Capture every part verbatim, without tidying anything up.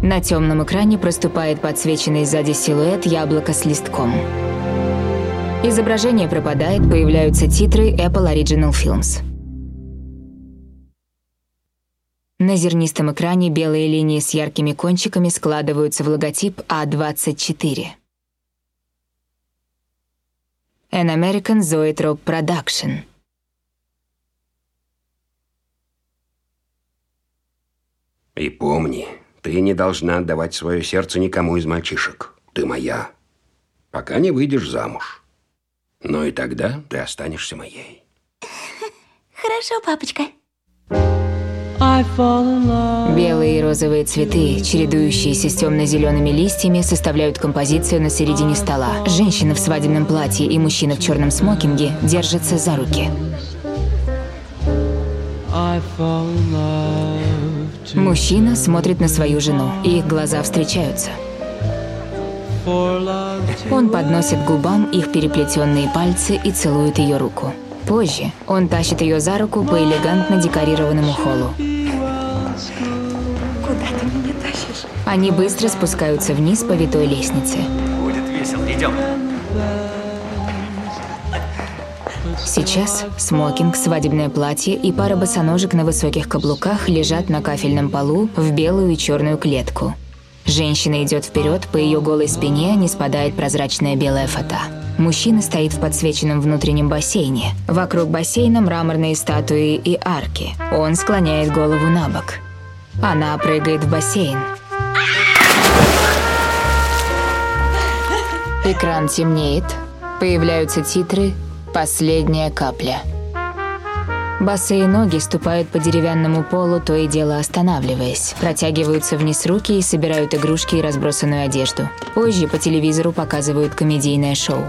На темном экране проступает подсвеченный сзади силуэт яблока с листком. Изображение пропадает, появляются титры Apple Original Films. На зернистом экране белые линии с яркими кончиками складываются в логотип А двадцать четыре. An American Zoetrope Production. И помни, ты не должна отдавать свое сердце никому из мальчишек. Ты моя, пока не выйдешь замуж. Но и тогда ты останешься моей. Хорошо, папочка. Белые и розовые цветы, чередующиеся с темно-зелеными листьями, составляют композицию на середине стола. Женщина в свадебном платье и мужчина в черном смокинге держатся за руки. Мужчина смотрит на свою жену, и их глаза встречаются. Он подносит к губам их переплетенные пальцы и целует ее руку. Позже он тащит ее за руку по элегантно декорированному холлу. Куда ты меня тащишь? Они быстро спускаются вниз по витой лестнице. Будет весело, идем. Сейчас смокинг, свадебное платье и пара босоножек на высоких каблуках лежат на кафельном полу в белую и черную клетку. Женщина идет вперед, по ее голой спине не спадает прозрачная белая фата. Мужчина стоит в подсвеченном внутреннем бассейне. Вокруг бассейна мраморные статуи и арки. Он склоняет голову на бок. Она прыгает в бассейн. Экран темнеет. Появляются титры «Последняя капля». Босые ноги ступают по деревянному полу, то и дело останавливаясь. Протягиваются вниз руки и собирают игрушки и разбросанную одежду. Позже по телевизору показывают комедийное шоу.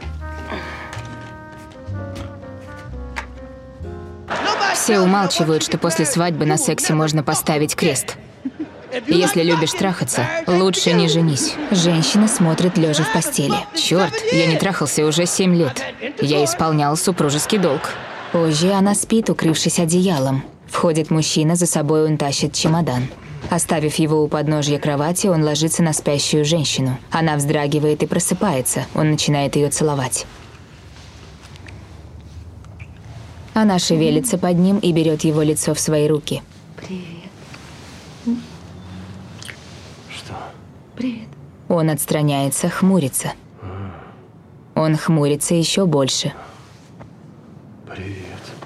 Все умалчивают, что после свадьбы на сексе можно поставить крест. Если любишь трахаться, лучше не женись. Женщина смотрит лежа в постели. Черт, я не трахался уже семь лет. Я исполнял супружеский долг. Позже она спит, укрывшись одеялом. Входит мужчина, за собой он тащит чемодан. Оставив его у подножья кровати, он ложится на спящую женщину. Она вздрагивает и просыпается. Он начинает ее целовать. Она шевелится под ним и берет его лицо в свои руки. Привет. Что? Привет. Он отстраняется, хмурится. Он хмурится еще больше. Привет.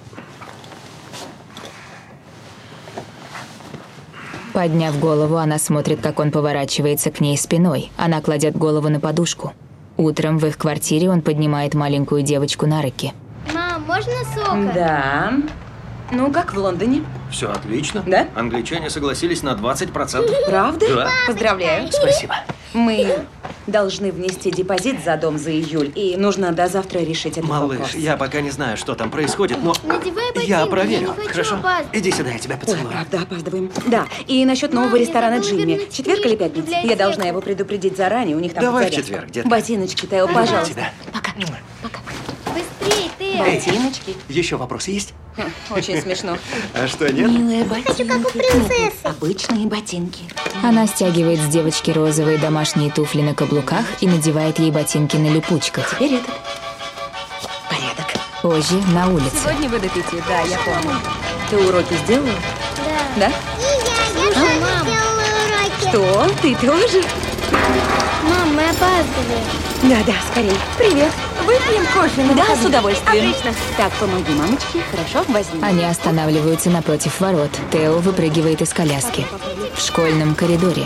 Подняв голову, она смотрит, как он поворачивается к ней спиной. Она кладет голову на подушку. Утром в их квартире он поднимает маленькую девочку на руки. Мам, можно сока? Да. Ну, как в Лондоне? Все отлично. Да? Англичане согласились на двадцать процентов. Правда? Да. Поздравляю. Спасибо. Мы должны внести депозит за дом за июль, и нужно до завтра решить этот Малыш, вопрос. я пока не знаю, что там происходит, но Надевай ботинки, я я проверю. не хочу Хорошо? опаздывать. Иди сюда, я тебя Ой, поцелую. правда, опаздываем. Да, и насчет нового Мам, я ресторана забыла Джимми. вернуть Четверг или книжки в пятница? библиотеку. Я должна его предупредить заранее, у них там Давай в зарядка. четверг, детка. Ботиночки, Тео, пожалуйста. тебя. Пока. Пока. Быстрей, ты! Ботиночки. Еще вопросы есть? Хм, Очень смешно. А что, нет? Милые ботинки. как у принцессы. Обычные ботинки. Она стягивает с девочки розовые домашние туфли на каблуках и надевает ей ботинки на липучках. Теперь этот. Порядок. Позже на улице. Сегодня вы до пяти, да, я помню. Ты уроки сделала? Да. Да? И я, я тоже мам. сделала уроки. Что? Ты тоже? Мам, мы опаздываем. Да-да, скорее. Привет. Выпьем кофе? Да, с удовольствием. Отлично. Так, помоги мамочке. Хорошо, возьми. Они останавливаются напротив ворот. Тео выпрыгивает из коляски. В школьном коридоре.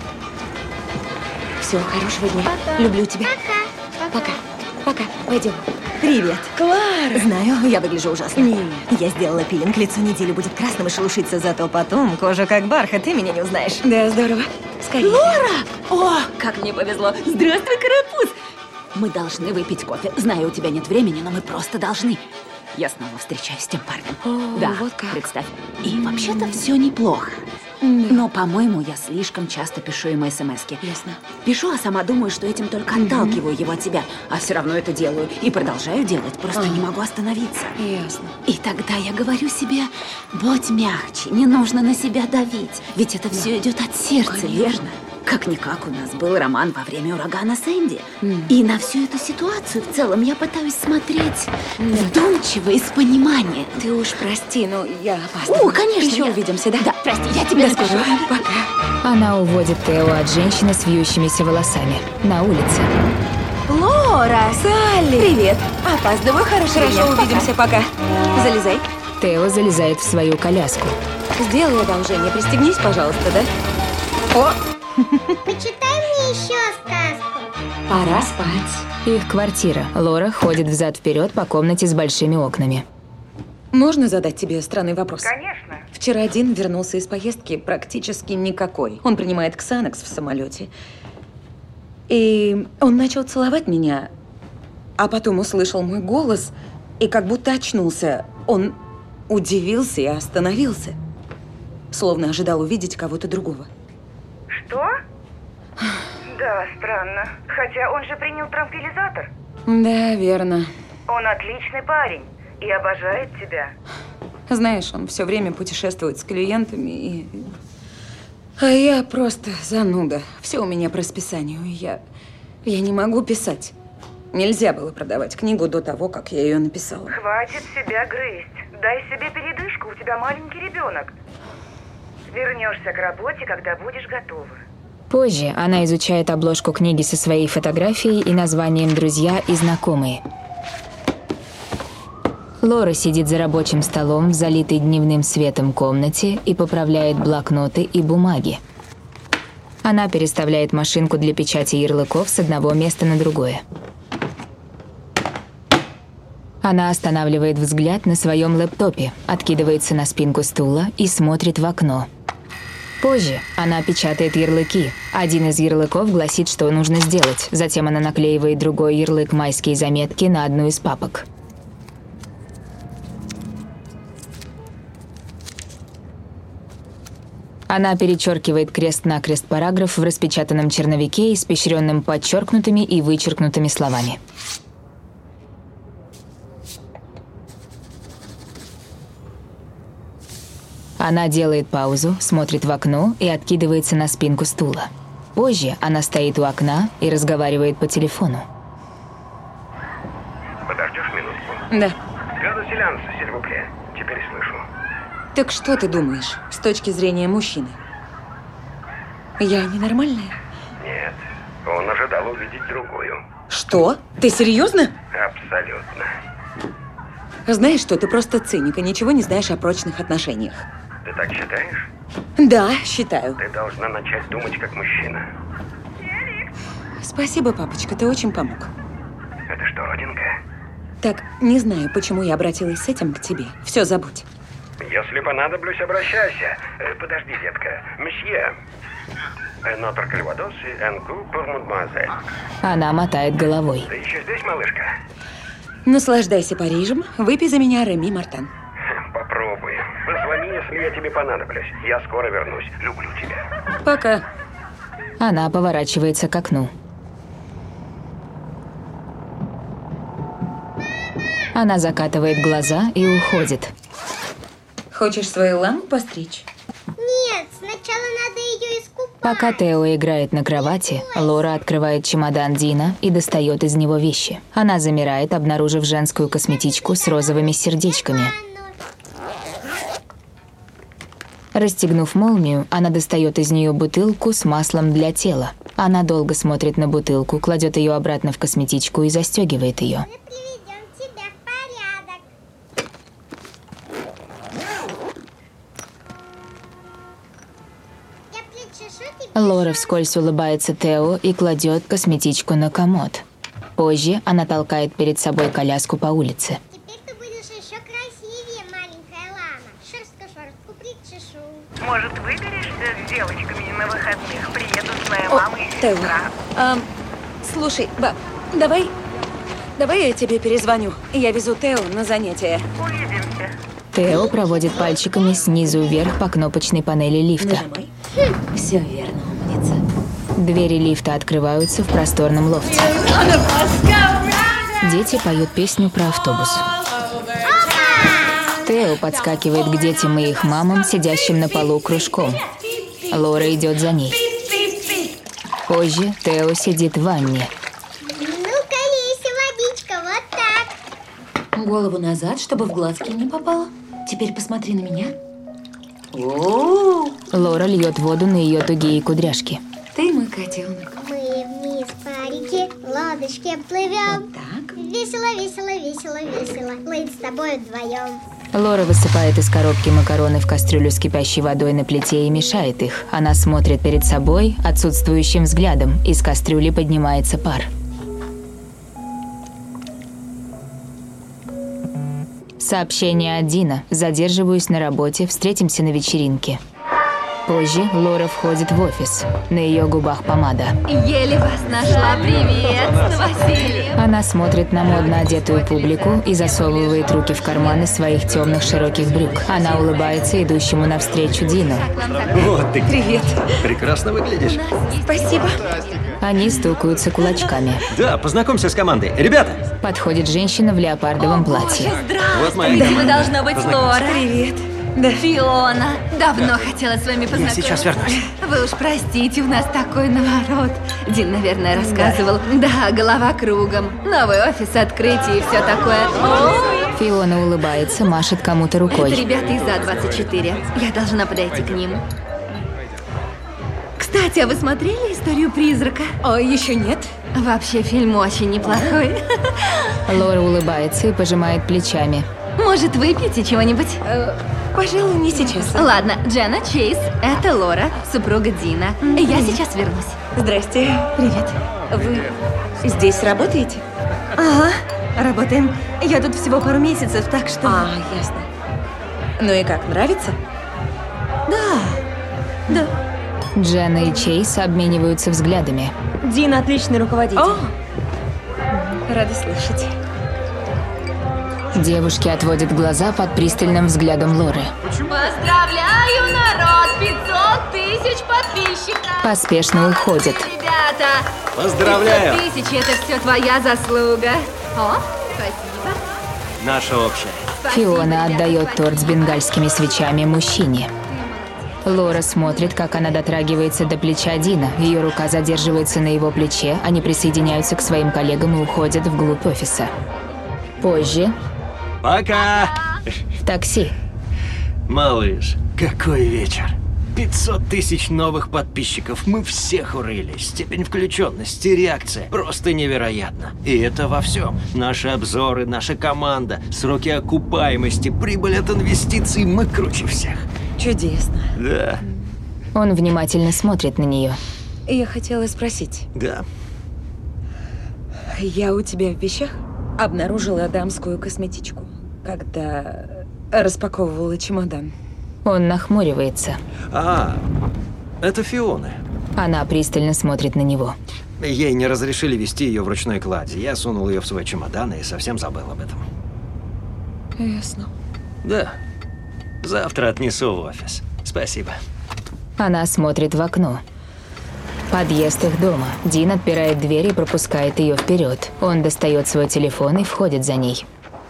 Все, хорошего дня. Пока. Люблю тебя. Пока. Пока. Пока. Пойдем. Привет. Клара. Знаю, я выгляжу ужасно. Нет. Я сделала пилинг, лицо неделю будет красным и шелушиться, зато потом кожа как бархат, ты меня не узнаешь. Да, здорово. Скорее. Лора! О, как мне повезло. Здравствуй, карапуз. Мы должны выпить кофе. Знаю, у тебя нет времени, но мы просто должны. Я снова встречаюсь с тем парнем. О, да, вот как. представь. И вообще-то все неплохо. Но, по-моему, я слишком часто пишу ему смски. Ясно. Пишу, а сама думаю, что этим только отталкиваю его от тебя. А все равно это делаю. И продолжаю делать. Просто Ага. не могу остановиться. Ясно. И тогда я говорю себе, будь мягче, не нужно на себя давить. Ведь это все идет от сердца, Конечно. верно? Как-никак у нас был роман во время урагана Сэнди. Mm. И на всю эту ситуацию в целом я пытаюсь смотреть вдумчиво и с пониманием. Ты уж прости, но я опаздываю. О, конечно. Еще я... увидимся, да? Да, прости, я тебя До скорого. Пока. Она уводит Тео от женщины с вьющимися волосами на улице. Лора! Салли! Привет. Опаздываю, хорошо. Хорошо, увидимся, пока. Залезай. Тео залезает в свою коляску. Сделай одолжение, пристегнись, пожалуйста, да? О! Почитай мне еще сказку. Пора спать. Их квартира. Лора ходит взад-вперед по комнате с большими окнами. Можно задать тебе странный вопрос? Конечно. Вчера Дин вернулся из поездки практически никакой. Он принимает Ксанакс в самолете. И он начал целовать меня, а потом услышал мой голос и как будто очнулся. Он удивился и остановился, словно ожидал увидеть кого-то другого. Что? Да, странно. Хотя он же принял транквилизатор. Да, верно. Он отличный парень и обожает тебя. Знаешь, он все время путешествует с клиентами и... А я просто зануда. Все у меня по расписанию. Я... я не могу писать. Нельзя было продавать книгу до того, как я ее написала. Хватит себя грызть. Дай себе передышку, у тебя маленький ребенок. Вернешься к работе, когда будешь готова. Позже она изучает обложку книги со своей фотографией и названием «Друзья и знакомые». Лора сидит за рабочим столом в залитой дневным светом комнате и поправляет блокноты и бумаги. Она переставляет машинку для печати ярлыков с одного места на другое. Она останавливает взгляд на своем лэптопе, откидывается на спинку стула и смотрит в окно. Позже она печатает ярлыки. Один из ярлыков гласит, что нужно сделать. Затем она наклеивает другой ярлык «Майские заметки» на одну из папок. Она перечеркивает крест-накрест параграф в распечатанном черновике, испещренном подчеркнутыми и вычеркнутыми словами. Она делает паузу, смотрит в окно и откидывается на спинку стула. Позже она стоит у окна и разговаривает по телефону. Подождешь минутку? Да. Гаду селянца, сильвупле. Теперь слышу. Так что ты думаешь с точки зрения мужчины? Я ненормальная? Нет, он ожидал увидеть другую. Что? Ты серьезно? Абсолютно. Знаешь что, ты просто циник и ничего не знаешь о прочных отношениях. Ты так считаешь? Да, считаю. Ты должна начать думать как мужчина. Спасибо, папочка, ты очень помог. Это что, родинка? Так, не знаю, почему я обратилась с этим к тебе. Все забудь. Если понадоблюсь, обращайся. Э, подожди, детка. Месье. Notre Calvados et un coup pour mademoiselle. Она мотает головой. Ты еще здесь, малышка? Наслаждайся Парижем. Выпей за меня Реми Мартен. Попробуй. Позвони, если я тебе понадоблюсь. Я скоро вернусь. Люблю тебя. Пока. Она поворачивается к окну. Она закатывает глаза и уходит. Хочешь свою лампу постричь? Нет, сначала надо ее искупать. Пока Тео играет на кровати, Лора открывает чемодан Дина и достает из него вещи. Она замирает, обнаружив женскую косметичку с розовыми сердечками. Расстегнув молнию, она достает из нее бутылку с маслом для тела. Она долго смотрит на бутылку, кладет ее обратно в косметичку и застегивает ее. Мы приведем тебя в порядок. Я причешу тебя. Лора вскользь улыбается Тео и кладет косметичку на комод. Позже она толкает перед собой коляску по улице. Теперь ты будешь еще красивее, маленькая лама. Шерстку-шерстку причешу. Может, выберешься с девочками на выходных? Приедут моя О, мама и Тео. сестра. Ам, слушай, ба, давай... Давай я тебе перезвоню. Я везу Тео на занятия. Увидимся. Тео проводит пальчиками снизу вверх по кнопочной панели лифта. Нажимай. Все верно, умница. Двери лифта открываются в просторном лофте. Дети поют песню про автобус. Тео подскакивает к детям и их мамам, сидящим на полу кружком. Лора идет за ней. Позже Тео сидит в ванне. Ну-ка, лейся, водичка, вот так. Голову назад, чтобы в глазки не попало. Теперь посмотри на меня. О, Лора льет воду на ее тугие кудряшки. ты мой котенок. Мы вниз по реке, лодочке плывем. Вот так. Весело, весело, весело, весело. Плыть с тобой вдвоем. Лора высыпает из коробки макароны в кастрюлю с кипящей водой на плите и мешает их. Она смотрит перед собой отсутствующим взглядом. Из кастрюли поднимается пар. Сообщение от Дина. Задерживаюсь на работе, встретимся на вечеринке. Позже Лора входит в офис. На ее губах помада. Еле вас нашла. Привет, с новосельем. Она смотрит на модно одетую публику и засовывает руки в карманы своих темных широких брюк. Она улыбается идущему навстречу Дину. Вот ты. Привет. Прекрасно выглядишь. Спасибо. Они стукаются кулачками. Да, познакомься с командой. Ребята! Подходит женщина в леопардовом платье. Вот моя Вы команда. должно быть Лора. Привет. Да. Фиона. Давно хотела с вами познакомиться. сейчас вернусь. Вы уж простите, у нас такой наворот. Дин, наверное, рассказывал. Да, голова кругом. Новый офис, открытие и все такое. Ой. Фиона улыбается, машет кому-то Это рукой. ребята из А двадцать четыре. Я должна подойти к ним. Кстати, а вы смотрели «Историю призрака»? О, еще нет. Вообще, фильм очень неплохой. Лора улыбается и пожимает плечами. Может, выпьете чего-нибудь? Э, пожалуй, не сейчас. Ладно, Дженна Чейз, это Лора, супруга Дина. Я сейчас вернусь. Здрасте. Привет. Вы здесь работаете? Ага, работаем. Я тут всего пару месяцев, так что... А, ясно. Ну и как, нравится? Да. Да. Дженна и Чейз обмениваются взглядами. Дин отличный руководитель. О! Рада слышать. Девушки отводят глаза под пристальным взглядом Лоры. Поздравляю, народ! пятьсот тысяч подписчиков! Поспешно уходят. Ребята! Поздравляю! пятьсот тысяч – это все твоя заслуга. О, спасибо. Наша общая. Фиона отдает торт с бенгальскими свечами мужчине. Лора смотрит, как она дотрагивается до плеча Дина. Ее рука задерживается на его плече. Они присоединяются к своим коллегам и уходят вглубь офиса. Позже Пока! в такси. Малыш, какой вечер. пятьсот тысяч новых подписчиков. Мы всех урыли. Степень включенности, реакция. Просто невероятно. И это во всем. Наши обзоры, наша команда, сроки окупаемости, прибыль от инвестиций. Мы круче всех. Чудесно. Да, Он внимательно смотрит на нее. Я хотела спросить. да. Я у тебя в вещах обнаружила дамскую косметичку, когда распаковывала чемодан. Он нахмуривается. А, это Фиона. Она пристально смотрит на него. Ей не разрешили вести ее в ручной кладе. Я сунул ее в свой чемодан и совсем забыл об этом. Ясно. Да. Завтра отнесу в офис. Спасибо. Она смотрит в окно. Подъезд их дома. Дин отпирает дверь и пропускает ее вперед. Он достает свой телефон и входит за ней.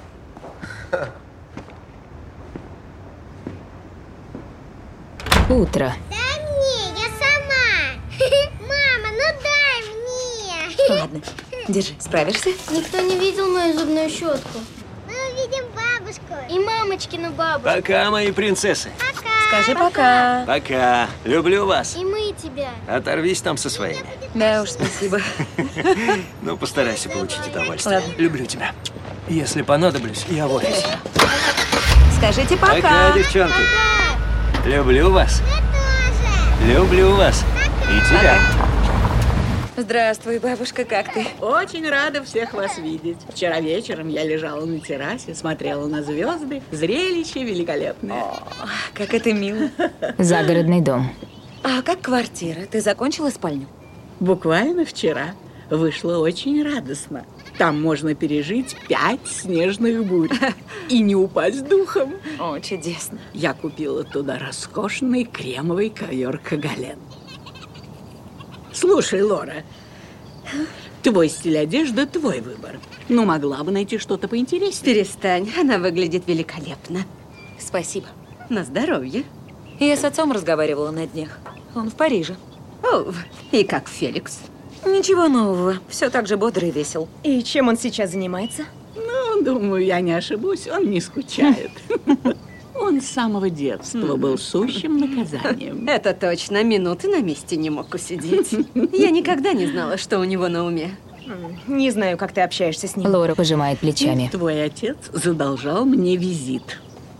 Утро. Дай мне, я сама. Мама, ну дай мне. Ладно, держи, справишься? Никто не видел мою зубную щетку. Мы увидим бабушку. И мамочкину бабушку. Пока, мои принцессы. Скажи пока. Пока. Люблю вас. И мы тебя. Оторвись там со своими. Да уж, спасибо. Ну, постарайся получить удовольствие. Ладно. Люблю тебя. Если понадоблюсь, я в офисе. Скажите пока. Пока, девчонки. Люблю вас. Тоже. Люблю вас. И тебя. Здравствуй, бабушка, как ты? Очень рада всех вас видеть. Вчера вечером я лежала на террасе, смотрела на звезды. Зрелище великолепное. О, как это мило. Загородный дом. А как квартира? Ты закончила спальню? Буквально вчера. Вышло очень радостно. Там можно пережить пять снежных бурь и не упасть духом. О, чудесно. Я купила туда роскошный кремовый ковер Кагален. Слушай, Лора, твой стиль одежды – твой выбор. Ну, могла бы найти что-то поинтереснее. Перестань, она выглядит великолепно. Спасибо. На здоровье. Я с отцом разговаривала на днях. Он в Париже. О, и как Феликс? Ничего нового. Все так же бодро и весел. И чем он сейчас занимается? Ну, думаю, я не ошибусь, он не скучает. Он с самого детства был сущим наказанием. Это точно. Минуты на месте не мог усидеть. Я никогда не знала, что у него на уме. Не знаю, как ты общаешься с ним. Лора пожимает плечами. Твой отец задолжал мне визит.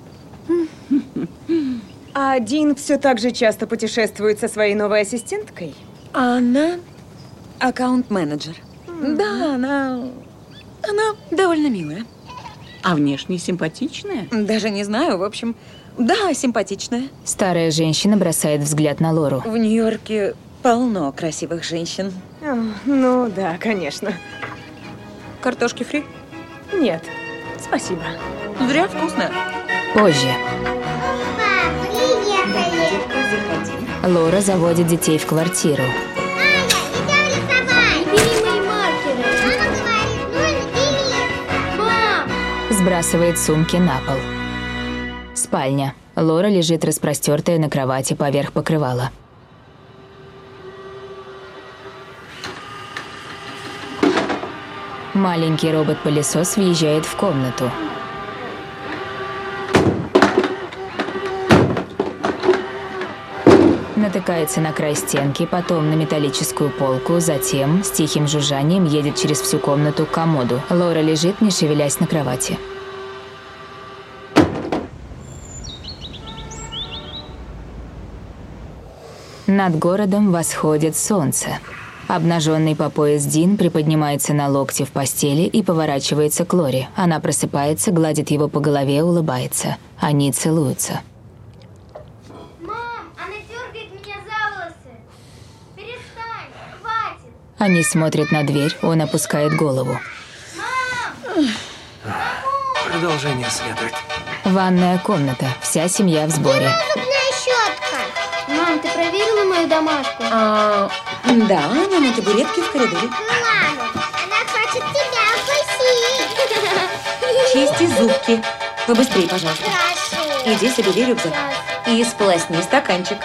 А Дин все так же часто путешествует со своей новой ассистенткой? Она аккаунт-менеджер. Mm-hmm. Да, она... Она довольно милая. А внешне симпатичная? Даже не знаю, в общем... Да, симпатичная. Старая женщина бросает взгляд на Лору. В Нью-Йорке полно красивых женщин. О, ну да, конечно. Картошки фри? Нет, спасибо. Зря вкусно. Позже. Пап, приехали. Лора заводит детей в квартиру. Аня, идем рисовать. Бери мои маркеры. Мама говорит, нужно бери. Мам! Сбрасывает сумки на пол. Спальня. Лора лежит распростертая на кровати поверх покрывала. Маленький робот-пылесос въезжает в комнату. Натыкается на край стенки, потом на металлическую полку, затем с тихим жужжанием едет через всю комнату к комоду. Лора лежит, не шевелясь на кровати. Над городом восходит солнце. Обнаженный по пояс Дин приподнимается на локте в постели и поворачивается к Лоре. Она просыпается, гладит его по голове, улыбается. Они целуются. Мам, она дергает меня за волосы. Перестань, хватит. Они смотрят на дверь, он опускает голову. Продолжение следует. Ванная комната, вся семья в сборе. Зубная щетка. Мам, ты проверила мою домашку? А, да, она на табуретке в коридоре. Мама, она хочет тебя укусить. Чисти зубки. Побыстрее, пожалуйста. Хорошо. Иди собери рюкзак. И сполосни стаканчик.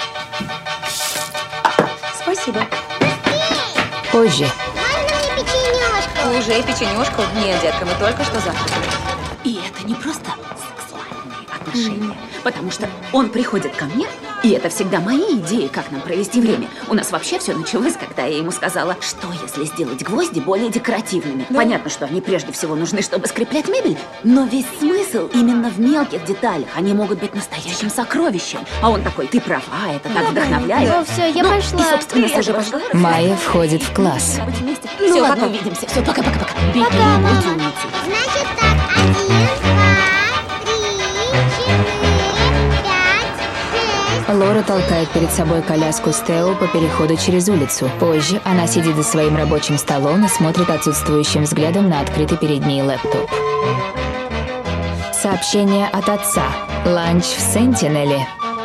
Спасибо. Позже. Можно мне печенюшку? Уже печенюшку? Нет, детка, мы только что завтракали. И это не просто сексуальные отношения, потому что он приходит ко мне, и это всегда мои идеи, как нам провести время. У нас вообще все началось, когда я ему сказала, что если сделать гвозди более декоративными. Да. Понятно, что они прежде всего нужны, чтобы скреплять мебель, но весь смысл именно в мелких деталях. Они могут быть настоящим сокровищем. А он такой, ты права, это так да, вдохновляет. Да, все, я ну, пошла. И, собственно, Привет, тоже пошла. Майя входит в класс. Ну, все, ладно, увидимся. Все, пока-пока-пока. Беги, будь умницей. Значит так, один, два, три, четыре, пять, шесть. Лора толкает перед собой коляску с Тео по переходу через улицу. Позже она сидит за своим рабочим столом и смотрит отсутствующим взглядом на открытый перед ней лэптоп. Сообщение от отца. Ланч в Сентинеле.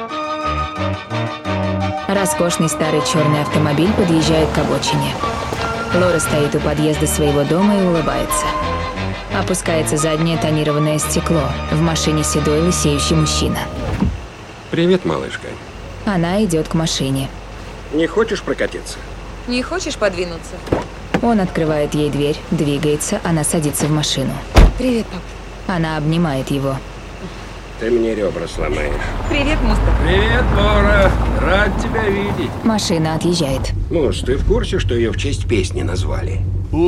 Роскошный старый черный автомобиль подъезжает к обочине. Лора стоит у подъезда своего дома и улыбается. Опускается заднее тонированное стекло. В машине седой лысеющий мужчина. Привет, малышка. Она идет к машине. Не хочешь прокатиться? Не хочешь подвинуться? Он открывает ей дверь, двигается, она садится в машину. Привет, пап. Она обнимает его. Ты мне ребра сломаешь. Привет, Муста. Привет, Лора. Рад тебя видеть. Машина отъезжает. Мус, ты в курсе, что ее в честь песни назвали?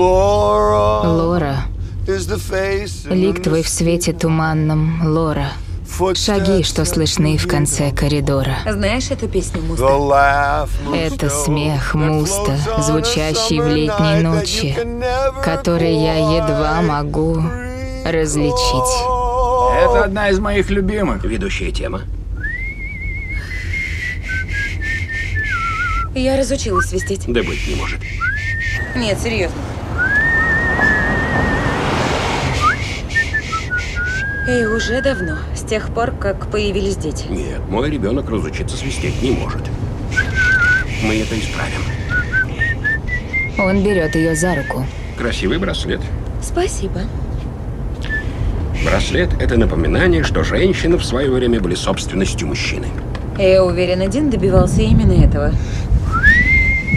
Лора. Лик твой в свете туманном, Лора. Шаги, что слышны в конце коридора. Знаешь эту песню, Муста? Это смех Муста, звучащий в летней ночи, который я едва могу различить. Это одна из моих любимых. Ведущая тема. Я разучилась свистеть. Да быть не может. Нет, серьезно. И уже давно, с тех пор, как появились дети. Нет, мой ребенок разучиться свистеть не может. Мы это исправим. Он берет ее за руку. Красивый браслет. Спасибо. Браслет – это напоминание, что женщины в свое время были собственностью мужчины. Я уверена, Дин добивался именно этого.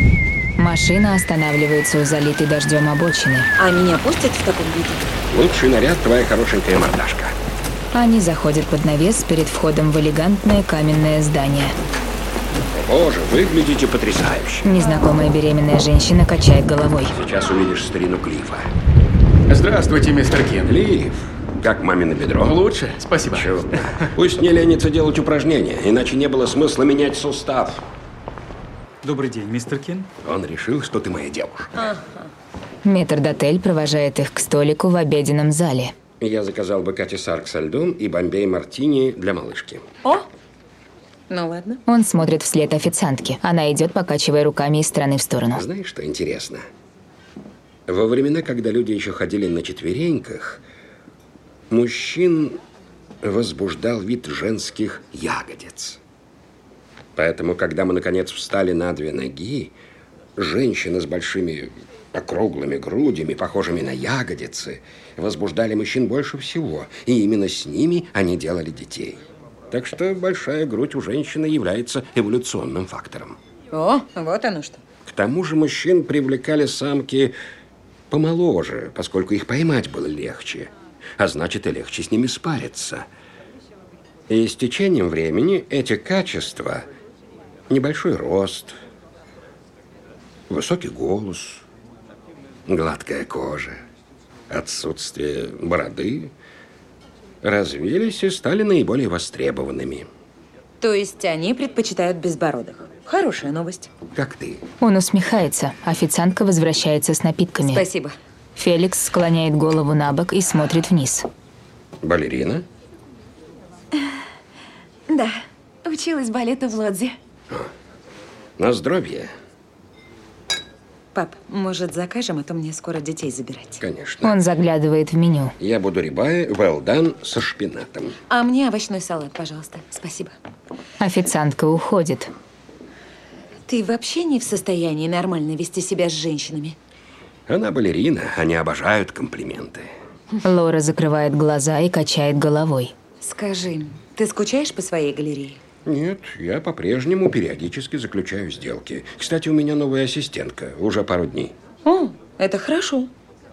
Машина останавливается у залитой дождем обочины. А меня пустят в таком виде? Лучший наряд – твоя хорошенькая мордашка. Они заходят под навес перед входом в элегантное каменное здание. Боже, выглядите потрясающе. Незнакомая беременная женщина качает головой. Сейчас увидишь старину Клифа. Здравствуйте, мистер Кин. Клифф, как мамино бедро? Лучше, спасибо. Чудно. Пусть не ленится делать упражнения, иначе не было смысла менять сустав. Добрый день, мистер Кин. Он решил, что ты моя девушка. Ага. Метрдотель провожает их к столику в обеденном зале. Я заказал бы Кати Сарк со льдом и бомбей мартини для малышки. О! Ну ладно. Он смотрит вслед официантке. Она идет, покачивая руками из стороны в сторону. Знаешь, что интересно? Во времена, когда люди еще ходили на четвереньках, мужчин возбуждал вид женских ягодиц. Поэтому, когда мы, наконец, встали на две ноги, женщины с большими округлыми грудями, похожими на ягодицы, возбуждали мужчин больше всего, и именно с ними они делали детей. Так что большая грудь у женщины является эволюционным фактором. О, вот оно что. К тому же мужчин привлекали самки помоложе, поскольку их поймать было легче, а значит и легче с ними спариться. И с течением времени эти качества – небольшой рост, высокий голос, гладкая кожа, отсутствие бороды – развились и стали наиболее востребованными. То есть они предпочитают безбородых. Хорошая новость. Как ты? Он усмехается. Официантка возвращается с напитками. Спасибо. Феликс склоняет голову на бок и смотрит вниз. Балерина? Да, училась балету в Лодзе. На здоровье. Пап, может, закажем, а то мне скоро детей забирать. Конечно. Он заглядывает в меню. Я буду рибай well done со шпинатом. А мне овощной салат, пожалуйста. Спасибо. Официантка уходит. Ты вообще не в состоянии нормально вести себя с женщинами? Она балерина, они обожают комплименты. Лора закрывает глаза и качает головой. Скажи, ты скучаешь по своей галерее? Нет, я по-прежнему периодически заключаю сделки. Кстати, у меня новая ассистентка, уже пару дней. О, это хорошо.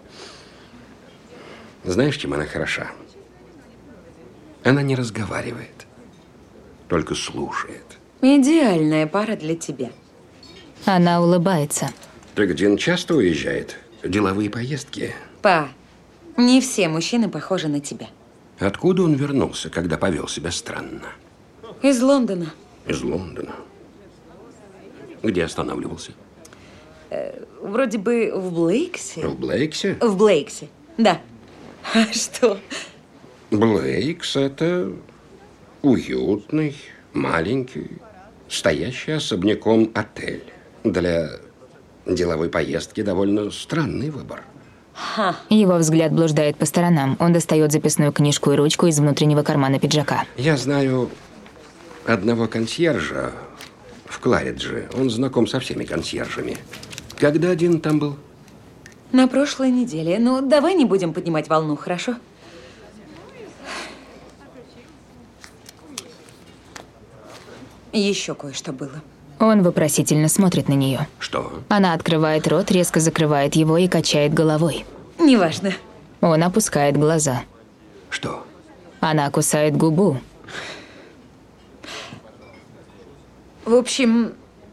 Знаешь, чем она хороша? Она не разговаривает, только слушает. Идеальная пара для тебя. Она улыбается. Так Дин часто уезжает? Деловые поездки? Па, не все мужчины похожи на тебя. Откуда он вернулся, когда повел себя странно? Из Лондона. Из Лондона. Где останавливался? Э, вроде бы в Блейксе. В Блейксе? В Блейксе, да. А что? Блейкс – это уютный, маленький, стоящий особняком отель. Для деловой поездки довольно странный выбор. Ха. Его взгляд блуждает по сторонам. Он достает записную книжку и ручку из внутреннего кармана пиджака. Я знаю одного консьержа в Кларидже. Он знаком со всеми консьержами. Когда один там был? На прошлой неделе. Ну, давай не будем поднимать волну, хорошо? Еще кое-что было. Он вопросительно смотрит на нее. Что? Она открывает рот, резко закрывает его и качает головой. Неважно. Он опускает глаза. Что? Она кусает губу. В общем,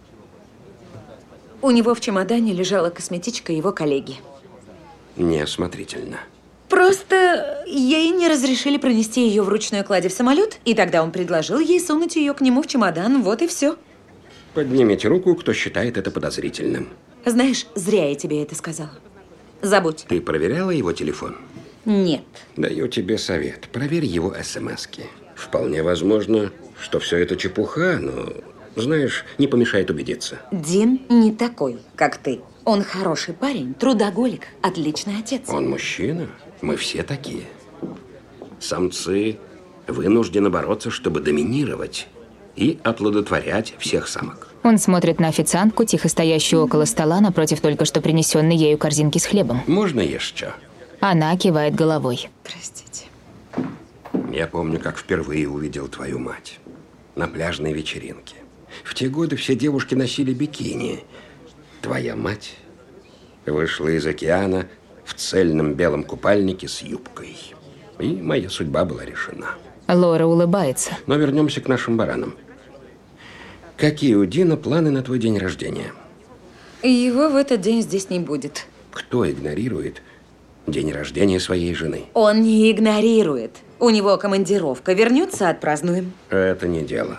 у него в чемодане лежала косметичка его коллеги. Неосмотрительно. Просто ей не разрешили пронести ее в ручной кладе в самолет, и тогда он предложил ей сунуть ее к нему в чемодан, вот и все. Поднимите руку, кто считает это подозрительным. Знаешь, зря я тебе это сказала. Забудь. Ты проверяла его телефон? Нет. Даю тебе совет. Проверь его эс-эм-эски. Вполне возможно, что все это чепуха, но, знаешь, не помешает убедиться. Дин не такой, как ты. Он хороший парень, трудоголик, отличный отец. Он мужчина. Мы все такие. Самцы вынуждены бороться, чтобы доминировать и оплодотворять всех самок. Он смотрит на официантку, тихо стоящую около стола, напротив только что принесенной ею корзинки с хлебом. Можно еще? Она кивает головой. Простите. Я помню, как впервые увидел твою мать на пляжной вечеринке. В те годы все девушки носили бикини. Твоя мать вышла из океана в цельном белом купальнике с юбкой. И моя судьба была решена. Лора улыбается. Но вернемся к нашим баранам. Какие у Дина планы на твой день рождения? Его в этот день здесь не будет. Кто игнорирует день рождения своей жены? Он не игнорирует. У него командировка. Вернется, отпразднуем. Это не дело.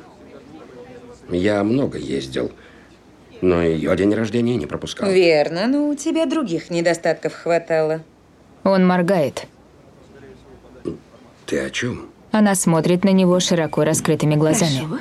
Я много ездил, но ее день рождения не пропускал. Верно, но у тебя других недостатков хватало. Он моргает. Ты о чем? Она смотрит на него широко раскрытыми глазами. Прошу.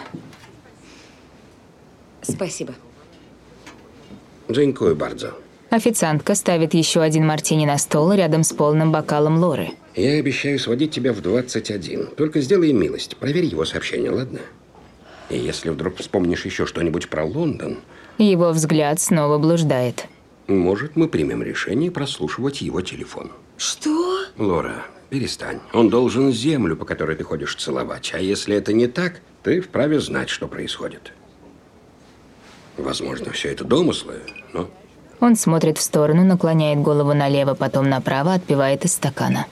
Спасибо. Дзинькую бардзо. Официантка ставит еще один мартини на стол рядом с полным бокалом Лоры. Я обещаю сводить тебя в двадцать один. Только сделай им милость. Проверь его сообщение, ладно? И если вдруг вспомнишь еще что-нибудь про Лондон... Его взгляд снова блуждает. Может, мы примем решение прослушивать его телефон. Что? Лора, перестань. Он должен землю, по которой ты ходишь, целовать. А если это не так, ты вправе знать, что происходит. Возможно, все это домыслы, но... Он смотрит в сторону, наклоняет голову налево, потом направо, отпивает из стакана.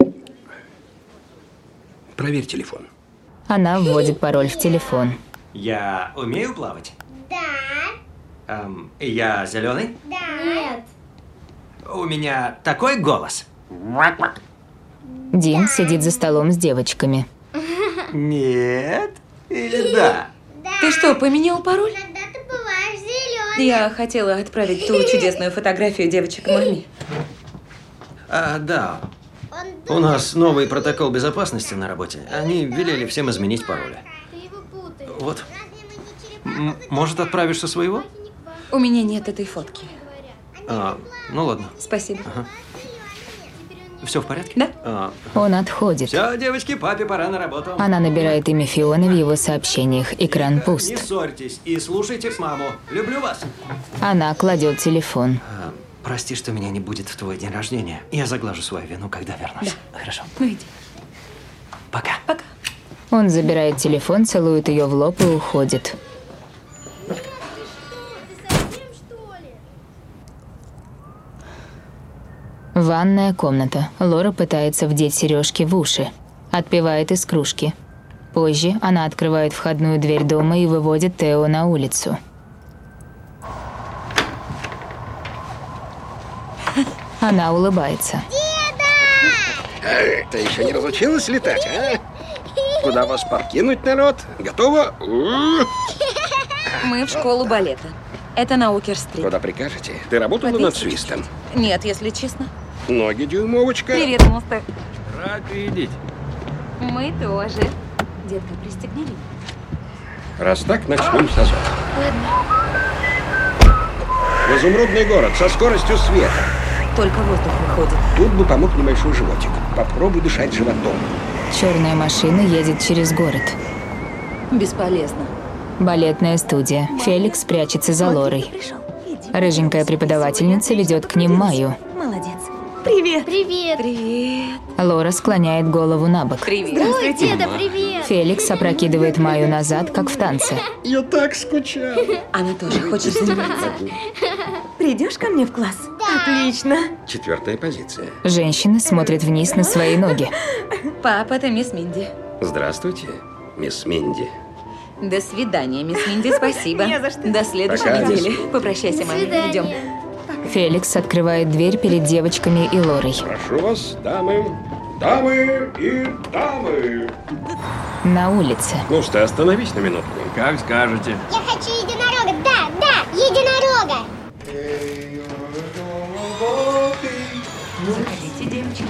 Проверь телефон. Она вводит пароль в телефон. Я умею плавать? Да. Эм, я зеленый? Да. Нет. У меня такой голос. Дин сидит за столом с девочками. Нет или да? Ты что, поменял пароль? Когда ты бываешь зеленый. Я хотела отправить ту чудесную фотографию девочек маме. А, да. У нас новый протокол безопасности на работе. Они велели всем изменить пароли. Ты его путаешь. Вот. М- может, отправишь со своего? У меня нет этой фотки. А, ну ладно. Спасибо. Ага. Все в порядке? Да. А, Он отходит. все, девочки, папе пора на работу. Она набирает имя Фионы в его сообщениях. Экран Не пуст. ссорьтесь и слушайте маму. Люблю вас. Она кладет телефон. А, прости, что меня не будет в твой день рождения. Я заглажу свою вину, когда вернусь. Да. Хорошо. Ну иди. Пока. Пока. Он забирает телефон, целует ее в лоб и уходит. Ванная комната. Лора пытается вдеть сережки в уши. Отпивает из кружки. Позже она открывает входную дверь дома и выводит Тео на улицу. Она улыбается. Эй, ты еще не разучилась летать, а? Куда вас подкинуть, народ? Готово? Мы в школу балета. Это на Укер-стрит. Куда прикажете? Ты работала над свистом? Нет, если честно. Ноги, дюймовочка. Привет, Мустер. Рад видеть. Мы тоже. Детка, пристегни ремень. Раз так, начнем с азота. В изумрудный город со скоростью света. Только воздух выходит. Тут бы помог небольшой животик. Попробуй дышать животом. Черная машина едет через город. Бесполезно. Балетная студия. Феликс прячется за Лорой. Рыженькая преподавательница ведет к ним Майю. Молодец. Привет. Привет. Привет. Лора склоняет голову на бок. Привет. Ой, деда, привет. Феликс опрокидывает Майю назад, как в танце. Я так скучал. Она тоже хочет заниматься. Придешь ко мне в класс? Да. Отлично. Четвертая позиция. Женщина смотрит вниз на свои ноги. Папа, это мисс Минди. Здравствуйте, мисс Минди. До свидания, мисс Минди, спасибо. Не за что. До следующей Пока, недели. мисс Минди. Попрощайся, маме. Идем. Феликс открывает дверь перед девочками и Лорой. Прошу вас, дамы, дамы и дамы. На улице. Ну что, остановись на минутку. Как скажете. Я хочу единорога. Да, да, единорога. Заходите, девочки.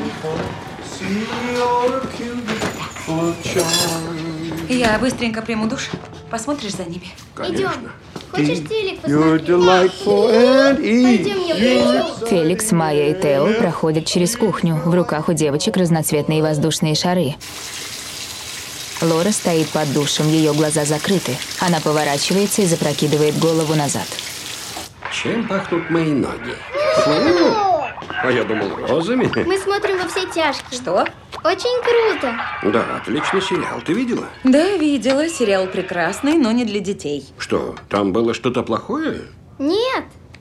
Я быстренько приму душ. Посмотришь за ними? Идем. Хочешь телек You're посмотреть? delightful and Пойдем, я включу. Феликс, Майя и Тео проходят через кухню. В руках у девочек разноцветные воздушные шары. Лора стоит под душем, ее глаза закрыты. Она поворачивается и запрокидывает голову назад. Чем пахнут мои ноги? Фу! А я думал, розами. Мы смотрим во все тяжкие. Что? Очень круто. Да, отличный сериал. Ты видела? Да, видела. Сериал прекрасный, но не для детей. Что, там было что-то плохое? Нет,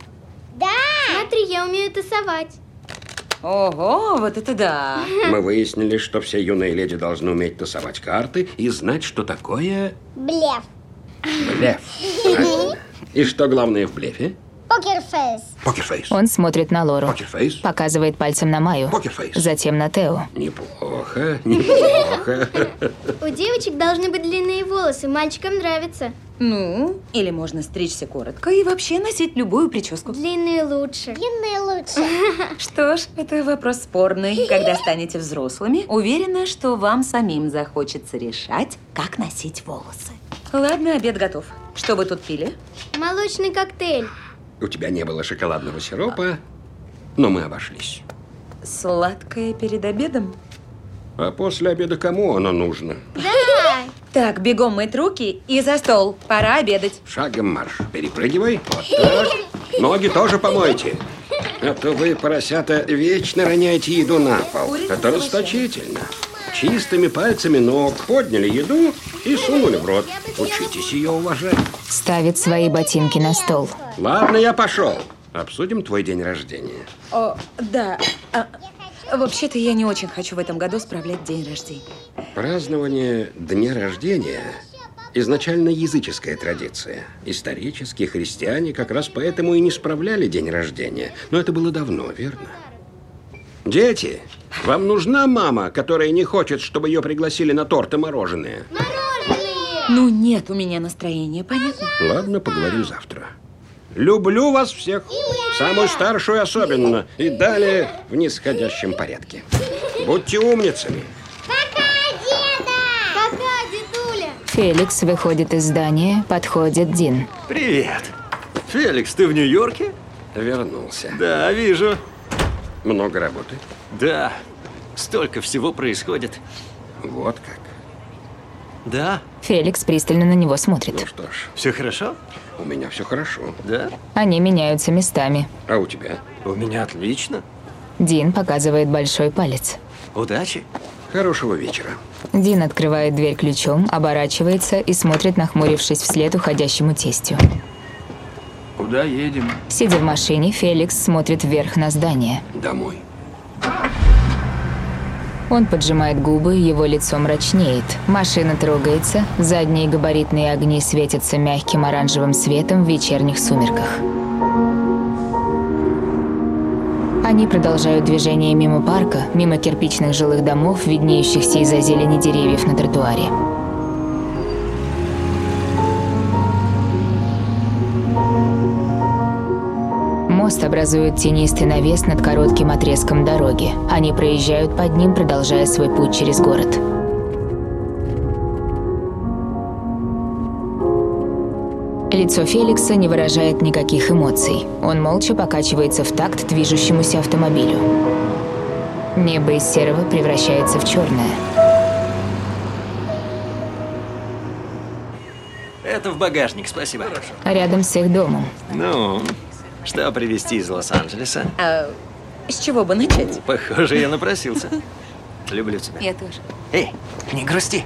Да! Смотри, я умею тасовать. Ого, вот это да! Мы выяснили, что все юные леди должны уметь тасовать карты и знать, что такое... Блеф. Блеф. Правильно. И что главное в блефе? Покерфейс. Покерфейс. Он смотрит на Лору. Покерфейс. Показывает пальцем на Майю. Покерфейс. Затем на Тео. Неплохо, неплохо. У девочек должны быть длинные волосы, мальчикам нравится. Ну, или можно стричься коротко и вообще носить любую прическу. Длинные лучше. Длинные лучше. Что ж, это вопрос спорный. Когда станете взрослыми, уверена, что вам самим захочется решать, как носить волосы. Ладно, обед готов. Что вы тут пили? Молочный коктейль. У тебя не было шоколадного сиропа, но мы обошлись. Сладкое перед обедом? А после обеда кому оно нужно? Да! Так, бегом мыть руки и за стол. Пора обедать. Шагом марш. Перепрыгивай. Вот так. Ноги тоже помойте. А то вы, поросята, вечно роняете еду на пол. Это расточительно. Чистыми пальцами ног подняли еду и сунули в рот. Учитесь ее уважать. Ставит свои ботинки на стол. Ладно, я пошел. Обсудим твой день рождения. О, да. А, вообще-то я не очень хочу в этом году справлять день рождения. Празднование дня рождения изначально языческая традиция. Исторически христиане как раз поэтому и не справляли день рождения. Но это было давно, верно? Дети, вам нужна мама, которая не хочет, чтобы ее пригласили на торт и мороженое? Мороженое! Ну нет у меня настроения, понятно? Ладно, поговорим завтра. Люблю вас всех. Самую старшую особенно. И далее в нисходящем порядке. Будьте умницами. Пока, дедуля! Феликс выходит из здания, подходит Дин. Привет. Феликс, ты в Нью-Йорке? Вернулся. Да, вижу. Много работы? Да. Столько всего происходит. Вот как. Да. Феликс пристально на него смотрит. Ну что ж. Все хорошо? У меня все хорошо. Да? Они меняются местами. А у тебя? У меня отлично. Дин показывает большой палец. Удачи. Хорошего вечера. Дин открывает дверь ключом, оборачивается и смотрит, нахмурившись вслед уходящему тестю. Куда едем? Сидя в машине, Феликс смотрит вверх на здание. Домой. Он поджимает губы, его лицо мрачнеет. Машина трогается, задние габаритные огни светятся мягким оранжевым светом в вечерних сумерках. Они продолжают движение мимо парка, мимо кирпичных жилых домов, виднеющихся из-за зелени деревьев на тротуаре. Мост образует тенистый навес над коротким отрезком дороги. Они проезжают под ним, продолжая свой путь через город. Лицо Феликса не выражает никаких эмоций. Он молча покачивается в такт движущемуся автомобилю. Небо из серого превращается в черное. Это в багажник, спасибо. Хорошо. Рядом с их домом. Ну, что привезти из Лос-Анджелеса? А с чего бы начать? Похоже, я напросился. Люблю тебя. Я тоже. Эй, не грусти.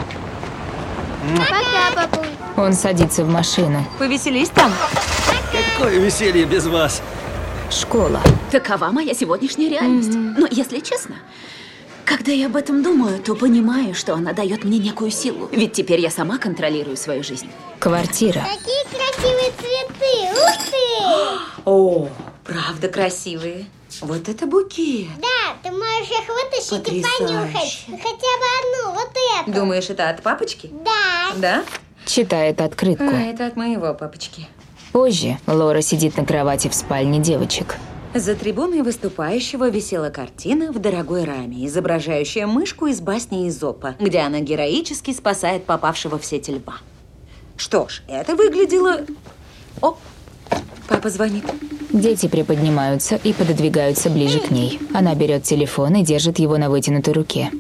Пока, папуль. Он садится в машину. Повеселись там. Какое веселье без вас. Школа. Такова моя сегодняшняя реальность. Mm-hmm. Но, если честно, когда я об этом думаю, то понимаю, что она дает мне некую силу. Ведь теперь я сама контролирую свою жизнь. Квартира. Какие красивые цветы! Ух ты! О, правда красивые. Вот это букет. Да, ты можешь их вытащить Потрясающе. и понюхать. Хотя бы одну, вот эту. Думаешь, это от папочки? Да. Да? Читает открытку. А, это от моего папочки. Позже Лора сидит на кровати в спальне девочек. За трибуной выступающего висела картина в дорогой раме, изображающая мышку из басни Изопа, где она героически спасает попавшего в сеть льва. Что ж, это выглядело... О, папа звонит. Дети приподнимаются и пододвигаются ближе к ней. Она берет телефон и держит его на вытянутой руке.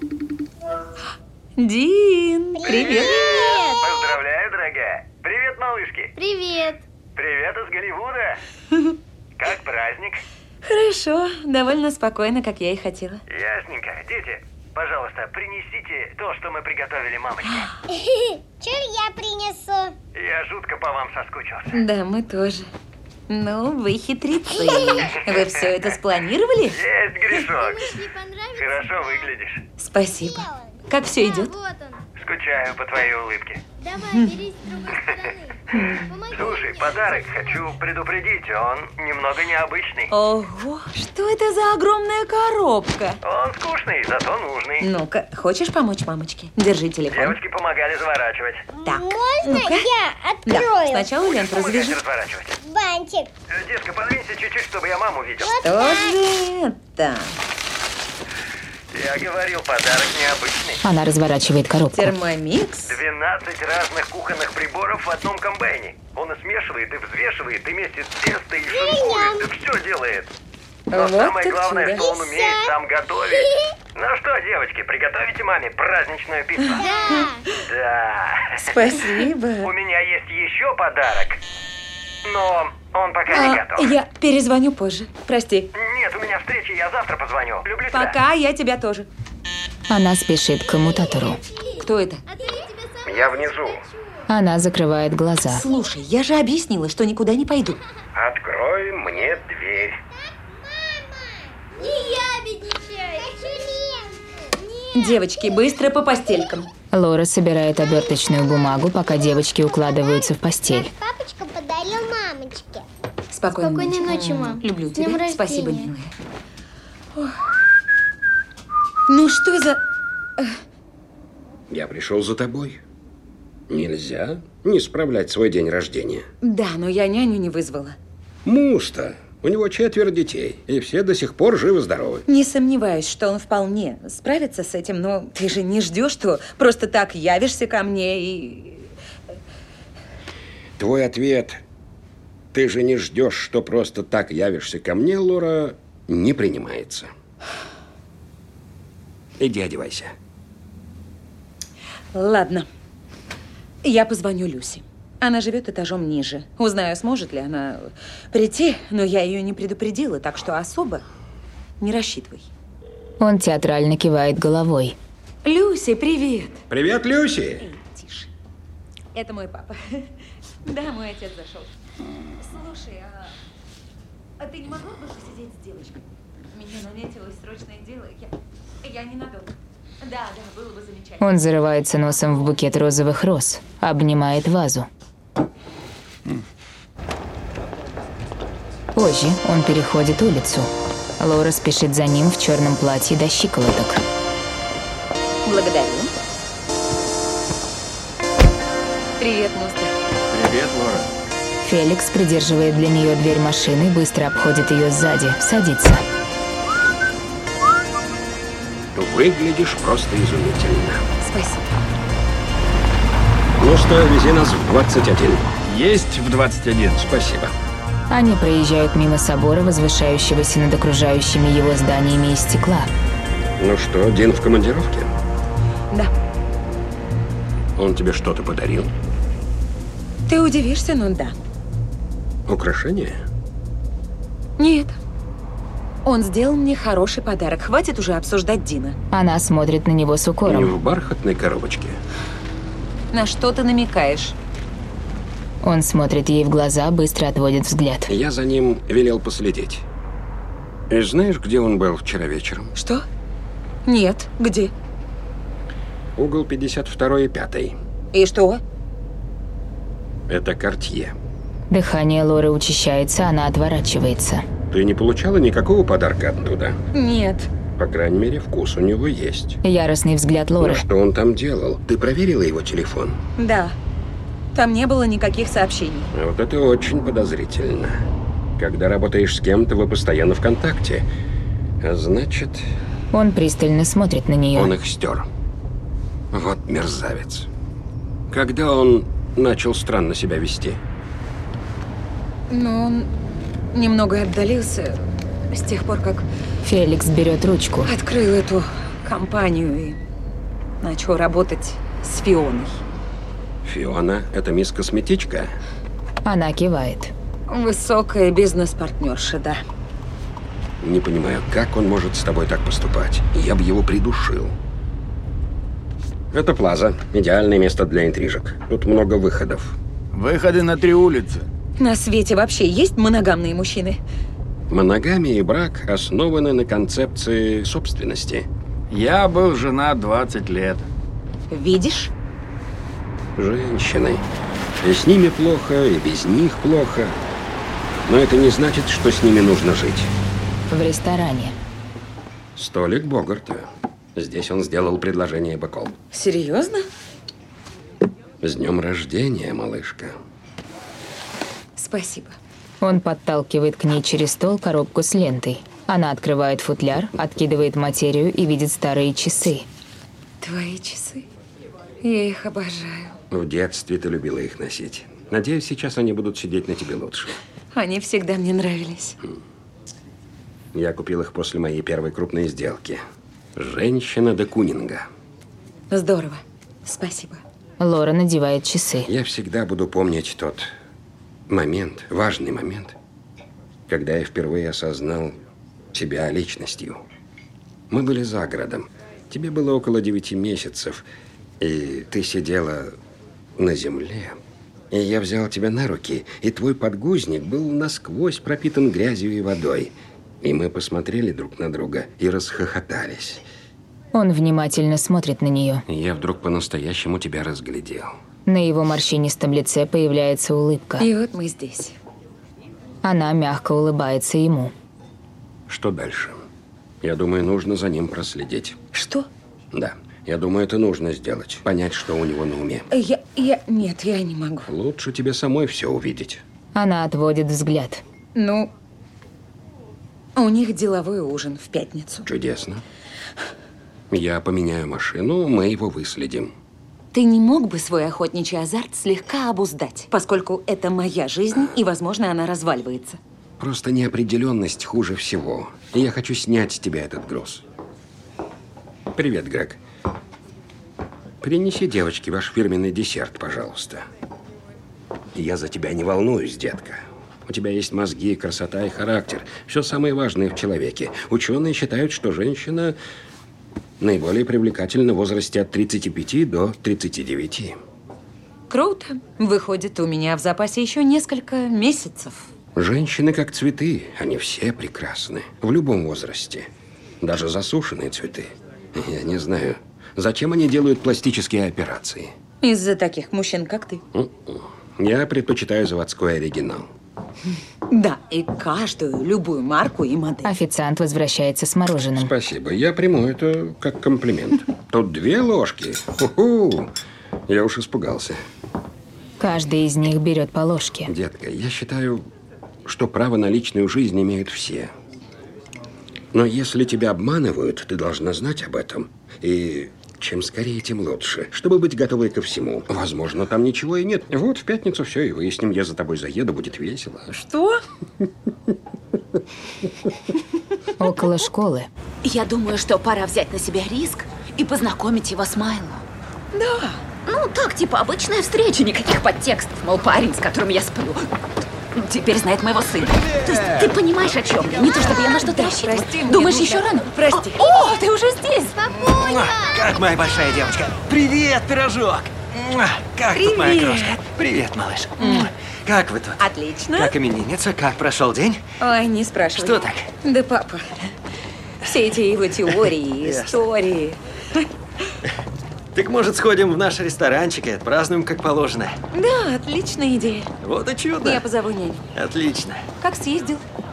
Дин, привет. Поздравляю, дорогая. Привет, малышки. Привет. Привет из Голливуда. Как праздник? Хорошо, довольно спокойно, как я и хотела. Ясненько. Дети, пожалуйста, принесите то, что мы приготовили мамочке. Чё я принесу? Я жутко по вам соскучился. Да, мы тоже. Ну, вы хитрецы. Вы все это спланировали? Есть грешок. Хорошо выглядишь. Спасибо. Как все идет? Скучаю по твоей улыбке. Давай, берись с другой стороны. Слушай, подарок хочу предупредить, он немного необычный. Ого, что это за огромная коробка? Он скучный, зато нужный. Ну-ка, хочешь помочь мамочке? Держи телефон. Девочки помогали заворачивать. Так, Можно ну-ка. я открою? Да, сначала ленту развяжи. Разворачивать. Бантик. Э, Детка, подвинься чуть-чуть, чтобы я маму видел. Что же это? Я говорил, подарок необычный. Она разворачивает коробку. Термомикс? двенадцать разных кухонных приборов в одном комбайне. Он и смешивает, и взвешивает, и месяц тесто, и шинкует, и все делает. Но Вот самое так главное, чудо. что он умеет сам готовить. Ну что, девочки, приготовите маме праздничную пиццу? Да. Спасибо. У меня есть еще подарок, но он пока не А, готов. я перезвоню позже. Прости. Нет, у меня встреча, я завтра позвоню. Люблю тебя. Пока, я тебя тоже. Она спешит к коммутатору. Кто это? Я внизу. Она закрывает глаза. Слушай, я же объяснила, что никуда не пойду. Открой мне дверь. Не ябедничай. Девочки, быстро по постелькам. Лора собирает оберточную бумагу, пока девочки укладываются в постель. Папочка подарил мамочке. Спокойной, Спокойной ночи. ночи, мам. Люблю С днем тебя. рождения. Спасибо, милая. Ох. Ну что за... Я пришел за тобой. Нельзя не справлять свой день рождения. Да, но я няню не вызвала. Муста. У него четверо детей, и все до сих пор живы-здоровы. Не сомневаюсь, что он вполне справится с этим, но ты же не ждешь, что просто так явишься ко мне и... Твой ответ «ты же не ждешь, что просто так явишься ко мне», Лора, не принимается. Иди одевайся. Ладно. Я позвоню Люси. Она живет этажом ниже. Узнаю, сможет ли она прийти, но я ее не предупредила, так что особо не рассчитывай. Он театрально кивает головой. Люси, привет. Привет, Люси. Эй, тише. Это мой папа. Да, мой отец зашел. Слушай, а, а ты не могла бы посидеть с девочкой? Меня наметилось срочное дело. Я, я ненадолго. Да, да, было бы замечательно. Он зарывается носом в букет розовых роз, обнимает вазу. Позже он переходит улицу. Лора спешит за ним в черном платье до щиколоток. Благодарю. Привет, Муста. Привет, Лора. Феликс придерживает для нее дверь машины, быстро обходит ее сзади, садится. Выглядишь просто изумительно. Спасибо. Ну что, вези нас в двадцать один. Есть в двадцать один. Спасибо. Они проезжают мимо собора, возвышающегося над окружающими его зданиями из стекла. Ну что, Дин в командировке? Да. Он тебе что-то подарил? Ты удивишься, но да. Украшение? Нет. Он сделал мне хороший подарок. Хватит уже обсуждать Дина. Она смотрит на него с Не укором. в бархатной коробочке. На что ты намекаешь? Он смотрит ей в глаза, быстро отводит взгляд. Я за ним велел последить. И знаешь, где он был вчера вечером? Что? Нет. Где? Угол пятьдесят второй и пятый. И что? Это Картье. Дыхание Лоры учащается, она отворачивается. Ты не получала никакого подарка оттуда? Нет. По крайней мере, вкус у него есть. Яростный взгляд Лоры. Но что он там делал? Ты проверила его телефон? Да. Там не было никаких сообщений. А вот это очень подозрительно. Когда работаешь с кем-то, вы постоянно в контакте. А значит... Он пристально смотрит на нее. Он их стер. Вот мерзавец. Когда он начал странно себя вести? Но он немного отдалился с тех пор, как... Феликс берет ручку. Открыл эту компанию и начал работать с Фионой. Фиона – это мисс-косметичка? Она кивает. Высокая бизнес-партнерша, да. Не понимаю, как он может с тобой так поступать. Я бы его придушил. Это Плаза. Идеальное место для интрижек. Тут много выходов. Выходы на три улицы. На свете вообще есть моногамные мужчины? Моногамия и брак основаны на концепции собственности. Я был женат двадцать лет. Видишь? Женщины. И с ними плохо, и без них плохо. Но это не значит, что с ними нужно жить. В ресторане. Столик Богарта. Здесь он сделал предложение Бакол. Серьезно? С днем рождения, малышка. Спасибо. Он подталкивает к ней через стол коробку с лентой. Она открывает футляр, откидывает материю и видит старые часы. Твои часы. Я их обожаю. В детстве ты любила их носить. Надеюсь, сейчас они будут сидеть на тебе лучше. Они всегда мне нравились. Я купил их после моей первой крупной сделки. Женщина де Кунинга. Здорово. Спасибо. Лора надевает часы. Я всегда буду помнить тот момент, важный момент, когда я впервые осознал себя личностью. Мы были за городом. Тебе было около девяти месяцев, и ты сидела на земле. И я взял тебя на руки, и твой подгузник был насквозь пропитан грязью и водой. И мы посмотрели друг на друга и расхохотались. Он внимательно смотрит на нее. Я вдруг по-настоящему тебя разглядел. На его морщинистом лице появляется улыбка. И вот мы здесь. Она мягко улыбается ему. Что дальше? Я думаю, нужно за ним проследить. Что? Да. Я думаю, это нужно сделать. Понять, что у него на уме. Я... я... Нет, я не могу. Лучше тебе самой все увидеть. Она отводит взгляд. Ну, у них деловой ужин в пятницу. Чудесно. Я поменяю машину, мы его выследим. Ты не мог бы свой охотничий азарт слегка обуздать, поскольку это моя жизнь, и, возможно, она разваливается. Просто неопределенность хуже всего. И я хочу снять с тебя этот груз. Привет, Грег. Принеси девочке ваш фирменный десерт, пожалуйста. Я за тебя не волнуюсь, детка. У тебя есть мозги, красота и характер. Все самое важное в человеке. Ученые считают, что женщина наиболее привлекательна в возрасте от тридцати пяти до тридцати девяти. Круто. Выходит, у меня в запасе еще несколько месяцев. Женщины как цветы. Они все прекрасны. В любом возрасте. Даже засушенные цветы. Я не знаю, зачем они делают пластические операции. Из-за таких мужчин, как ты. Я предпочитаю заводской оригинал. Да, и каждую, любую марку и модель. Официант возвращается с мороженым. Спасибо, я приму это как комплимент. Тут две ложки. Ху-ху. Я уж испугался. Каждый из них берет по ложке. Детка, я считаю, что право на личную жизнь имеют все. Но если тебя обманывают, ты должна знать об этом. И чем скорее, тем лучше, чтобы быть готовой ко всему. Возможно, там ничего и нет. Вот в пятницу все и выясним. Я за тобой заеду, будет весело. Что? Около школы. Я думаю, что пора взять на себя риск и познакомить его с Майло. Да. Ну, так, типа, обычная встреча, никаких подтекстов. Мол, парень, с которым я сплю, теперь знает моего сына. То есть ты понимаешь, о чем я? Не то, чтобы я на что-то рассчитывала. Думаешь, еще рано? Прости. О, ты уже здесь? Папуля! Как моя большая девочка. Привет, пирожок. Как Привет. тут моя крошка? Привет, малыш. Как вы тут? Отлично. Как именинница? Как прошел день? Ой, не спрашивай. Что так? Да папа. Все эти его теории, истории. Так, может, сходим в наш ресторанчик и отпразднуем, как положено? Да, отличная идея. Вот и чудо. Я позову няню. Отлично. Как съездил?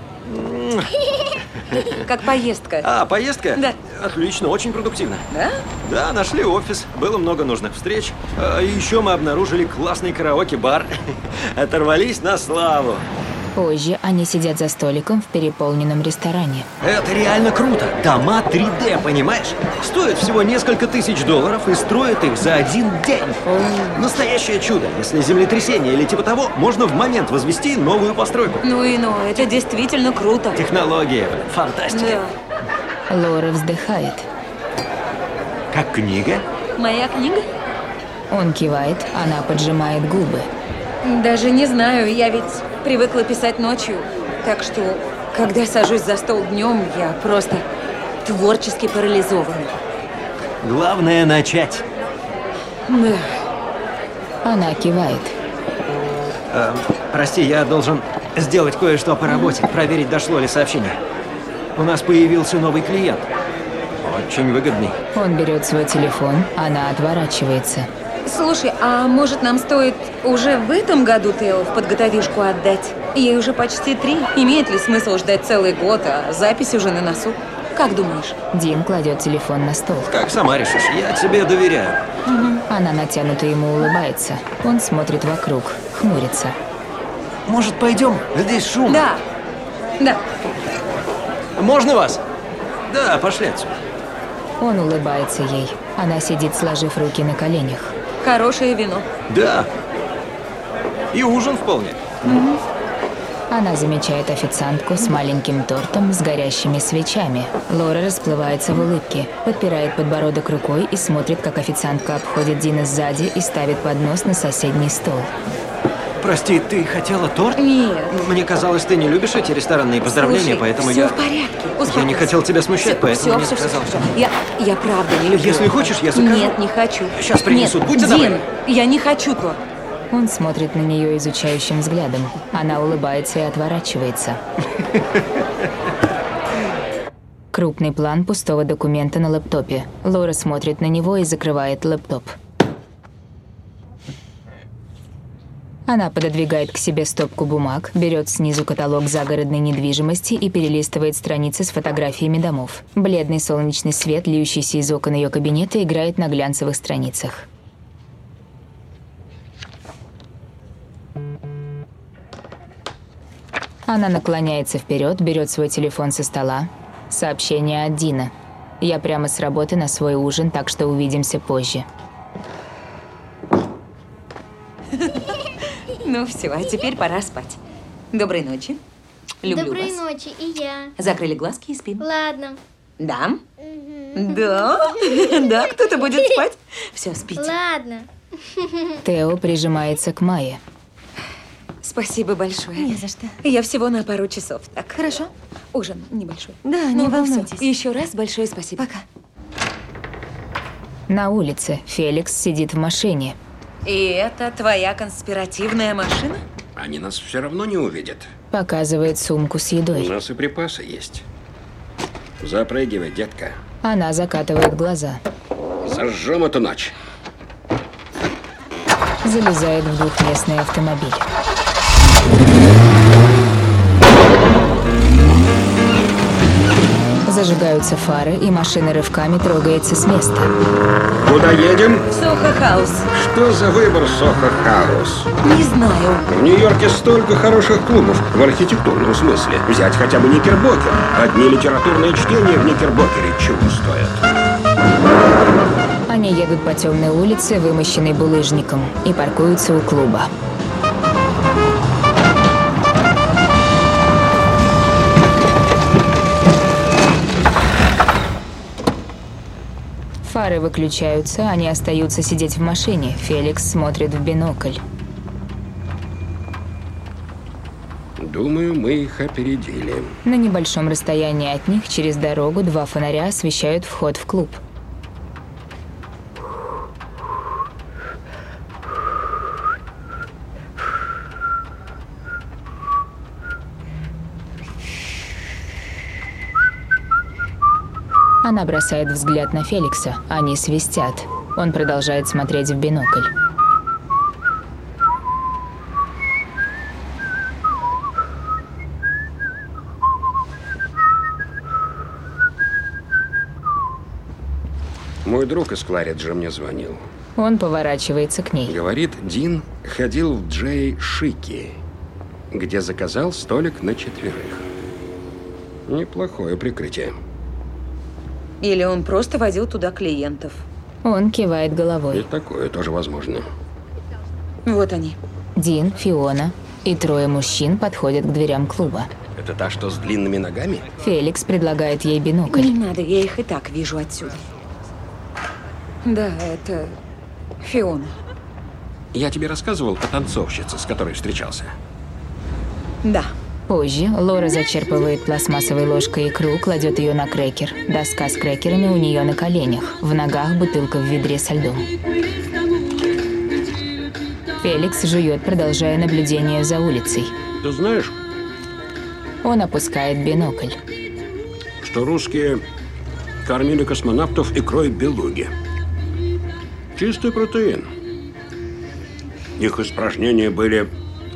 Как поездка? А, поездка? Да. Отлично, очень продуктивно. Да? Да, нашли офис, было много нужных встреч. А еще мы обнаружили классный караоке-бар. Оторвались на славу. Позже они сидят за столиком в переполненном ресторане. Это реально круто. Дома три дэ, понимаешь? Стоят всего несколько тысяч долларов и строят их за один день. Настоящее чудо. Если землетрясение или типа того, можно в момент возвести новую постройку. Ну и ну, это действительно круто. Технология, блин, фантастика. Да. Лора вздыхает. Как книга? Моя книга? Он кивает, она поджимает губы. Даже не знаю, я ведь привыкла писать ночью. Так что, когда сажусь за стол днем, я просто творчески парализована. Главное начать. Да. Она кивает. А, Прости, я должен сделать кое-что по работе, проверить, дошло ли сообщение. У нас появился новый клиент. Очень выгодный. Он берет свой телефон, она отворачивается. Слушай, а может нам стоит уже в этом году Тео в подготовишку отдать? Ей уже почти три. Имеет ли смысл ждать целый год, а запись уже на носу? Как думаешь? Дин кладет телефон на стол. Как сама решишь, я тебе доверяю. Угу. Она натянуто ему улыбается. Он смотрит вокруг, хмурится. Может, пойдем? Здесь шум. Да. Да. Можно вас? Да, пошли отсюда. Он улыбается ей. Она сидит, сложив руки на коленях. Хорошее вино. Да. И ужин вполне. Угу. Она замечает официантку с маленьким тортом с горящими свечами. Лора расплывается в улыбке, подпирает подбородок рукой и смотрит, как официантка обходит Дина сзади и ставит поднос на соседний стол. Прости, ты хотела торт? Нет. Мне казалось, ты не любишь эти ресторанные поздравления, Слушай, поэтому все я... в порядке. Успокойся. Я не хотел тебя смущать, все, поэтому все, не все, сказал. Все, все. Я, я правда не люблю. Если хочешь, я закажу. Нет, не хочу. Сейчас принесут. Нет, Будь Дин, добры. я не хочу торт. Он смотрит на нее изучающим взглядом. Она улыбается и отворачивается. Крупный план пустого документа на лэптопе. Лора смотрит на него и закрывает лэптоп. Она пододвигает к себе стопку бумаг, берет снизу каталог загородной недвижимости и перелистывает страницы с фотографиями домов. Бледный солнечный свет, льющийся из окон ее кабинета, играет на глянцевых страницах. Она наклоняется вперед, берет свой телефон со стола. Сообщение от Дина. «Я прямо с работы на свой ужин, так что увидимся позже». Ну все, а теперь пора спать. Доброй ночи. Люблю Доброй вас. ночи, и я. Закрыли глазки и спим. Ладно. Да? Да? Да, кто-то будет спать? Все, спите. Ладно. Тео прижимается к Майе. Спасибо большое. Не за что. Я всего на пару часов. Так. Хорошо. Ужин небольшой. Да, не Ну, волнуйтесь. всё. Еще раз большое спасибо. Пока. На улице Феликс сидит в машине. И это твоя конспиративная машина? Они нас все равно не увидят. Показывает сумку с едой. У нас и припасы есть. Запрыгивай, детка. Она закатывает глаза. Зажжем эту ночь. Залезает в двухместный автомобиль. Зажигаются фары, и машина рывками трогается с места. Куда едем? Сохо-хаус. Что за выбор Сохо-хаус? Не знаю. В Нью-Йорке столько хороших клубов, в архитектурном смысле. Взять хотя бы Никербокер. Одни литературные чтения в Никербокере чего стоят. Они едут по темной улице, вымощенной булыжником, и паркуются у клуба. Фары выключаются, они остаются сидеть в машине. Феликс смотрит в бинокль. Думаю, мы их опередили. На небольшом расстоянии от них через дорогу два фонаря освещают вход в клуб. Она бросает взгляд на Феликса. Они свистят. Он продолжает смотреть в бинокль. Мой друг из Клариджа мне звонил. Он поворачивается к ней. Говорит, Дин ходил в Джей Шики, где заказал столик на четверых. Неплохое прикрытие. Или он просто водил туда клиентов. Он кивает головой. И такое тоже возможно. Вот они. Дин, Фиона и трое мужчин подходят к дверям клуба. Это та, что с длинными ногами? Феликс предлагает ей бинокль. Не надо, я их и так вижу отсюда. Да, это Фиона. Я тебе рассказывал о танцовщице, с которой встречался? Да. Позже Лора зачерпывает пластмассовой ложкой икру, кладет ее на крекер. Доска с крекерами у нее на коленях. В ногах бутылка в ведре со льдом. Феликс жует, продолжая наблюдение за улицей. Ты знаешь, Он опускает бинокль. что русские кормили космонавтов икрой белуги? Чистый протеин. Их испражнения были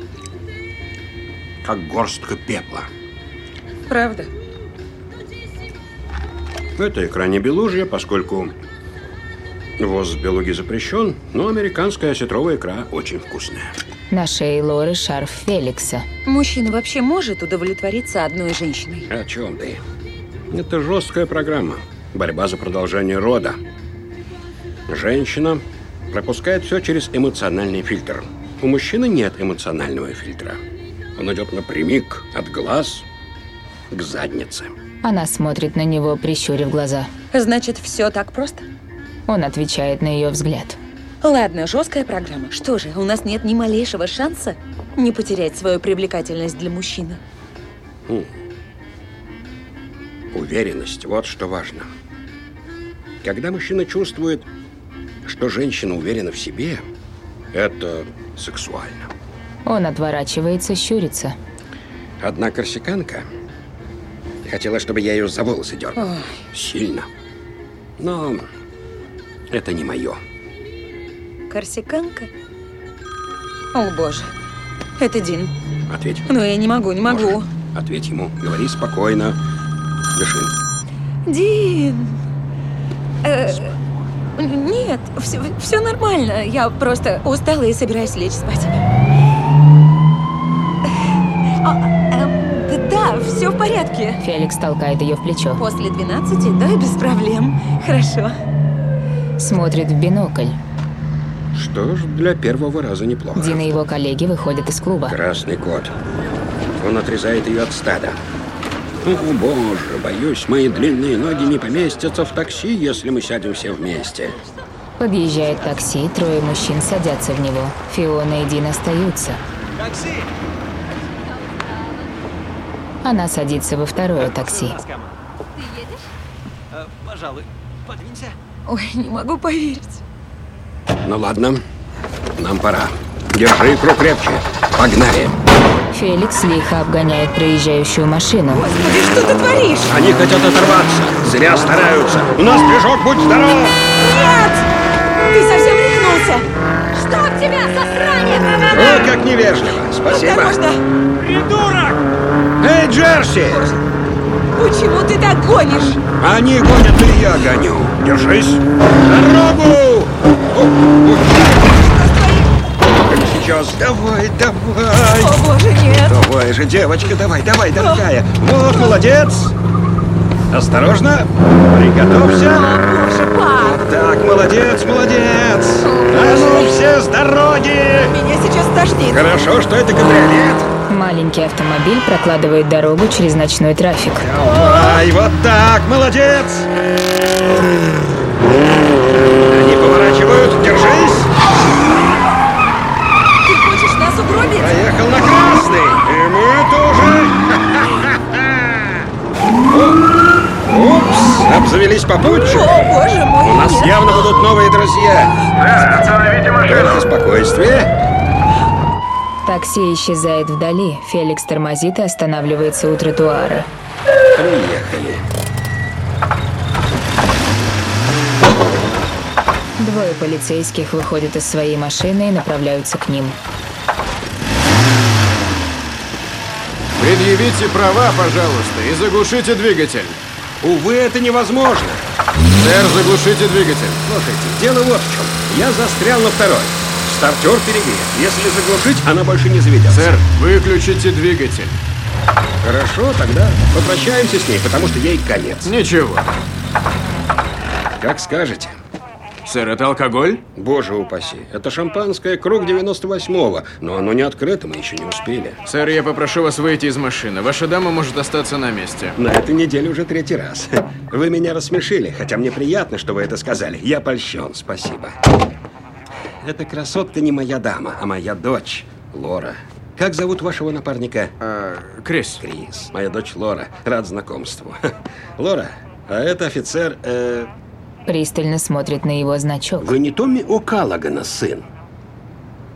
как горстка пепла. Правда? Это икра не белужья, поскольку ввоз белуги запрещен, но американская осетровая икра очень вкусная. На шее Лоры шарф Феликса. Мужчина вообще может удовлетвориться одной женщиной? О чем ты? Это жесткая программа. Борьба за продолжение рода. Женщина пропускает все через эмоциональный фильтр. У мужчины нет эмоционального фильтра. Он идет напрямик от глаз к заднице. Она смотрит на него, прищурив глаза. Значит, все так просто? Он отвечает на ее взгляд. Ладно, жесткая программа. Что же, у нас нет ни малейшего шанса не потерять свою привлекательность для мужчины? Хм. Уверенность, вот что важно. Когда мужчина чувствует, что женщина уверена в себе, это сексуально. Он отворачивается, щурится. Одна корсиканка хотела, чтобы я ее за волосы дергал. Ой. Сильно. Но это не мое. Корсиканка? О, боже. Это Дин. Ответь. Ну, я не могу, не могу. Боже, ответь ему. Говори спокойно. Дыши. Дин. Э, нет, все, все нормально. Я просто устала и собираюсь лечь спать. А, э, да, все в порядке. Феликс толкает ее в плечо. После двенадцати, да, без проблем. Хорошо. Смотрит в бинокль. Что ж, для первого раза неплохо. Дин и его коллеги выходят из клуба. Красный кот. Он отрезает ее от стада. О, боже, боюсь, мои длинные ноги не поместятся в такси, если мы сядем все вместе. Подъезжает такси, трое мужчин садятся в него. Фиона и Дин остаются. Такси! Она садится во второе такси. Ты едешь? Э, пожалуй, подвинься. Ой, не могу поверить. Ну ладно, нам пора. Держи икру крепче. Погнали. Феликс лихо обгоняет проезжающую машину. Господи, что ты творишь? Они хотят оторваться. Зря стараются. У нас движок, будь здоров! Нет! Ты совсем рехнулся! Чтоб тебя, засранец! О, как невежливо. Спасибо. Осторожно! Придурок! Эй, Джерси! Почему ты так гонишь? Они гонят, и я гоню. Держись. Дорогу! О, о. Сейчас, давай, давай. О, боже, нет. Давай же, девочка, давай, давай, дорогая. Вот, молодец. Осторожно. Приготовься. О, боже, пап. Вот так, молодец, молодец. А ну, все с дороги. Меня сейчас тошнит. Хорошо, что это кабриолет. Маленький автомобиль прокладывает дорогу через ночной трафик. Давай, вот так, молодец. Они поворачивают, держись. Ты хочешь нас угробить? Поехал на красный. И мы тоже. Упс, обзавелись попутчиками. О, боже мой. У нас нет. явно будут новые друзья. Остановите машину. Только спокойствие. Такси исчезает вдали. Феликс тормозит и останавливается у тротуара. Приехали. Двое полицейских выходят из своей машины и направляются к ним. Предъявите права, пожалуйста, и заглушите двигатель. Увы, это невозможно. Сэр, заглушите двигатель. Слушайте, дело вот в чем. Я застрял на второй. Стартер перегрет. Если заглушить, она больше не заведется. Сэр, выключите двигатель. Хорошо, тогда попрощаемся с ней, потому что ей конец. Ничего. Как скажете. Сэр, это алкоголь? Боже упаси. Это шампанское круг девяносто восьмого, но оно не открыто, мы еще не успели. Сэр, я попрошу вас выйти из машины. Ваша дама может остаться на месте. На этой неделе уже третий раз. Вы меня рассмешили, хотя мне приятно, что вы это сказали. Я польщен, спасибо. Эта красотка не моя дама, а моя дочь, Лора. Как зовут вашего напарника? А, Крис. Крис. Моя дочь Лора. Рад знакомству. Лора, а это офицер... Э... Пристально смотрит на его значок. Вы не Томми О'Каллагана сын?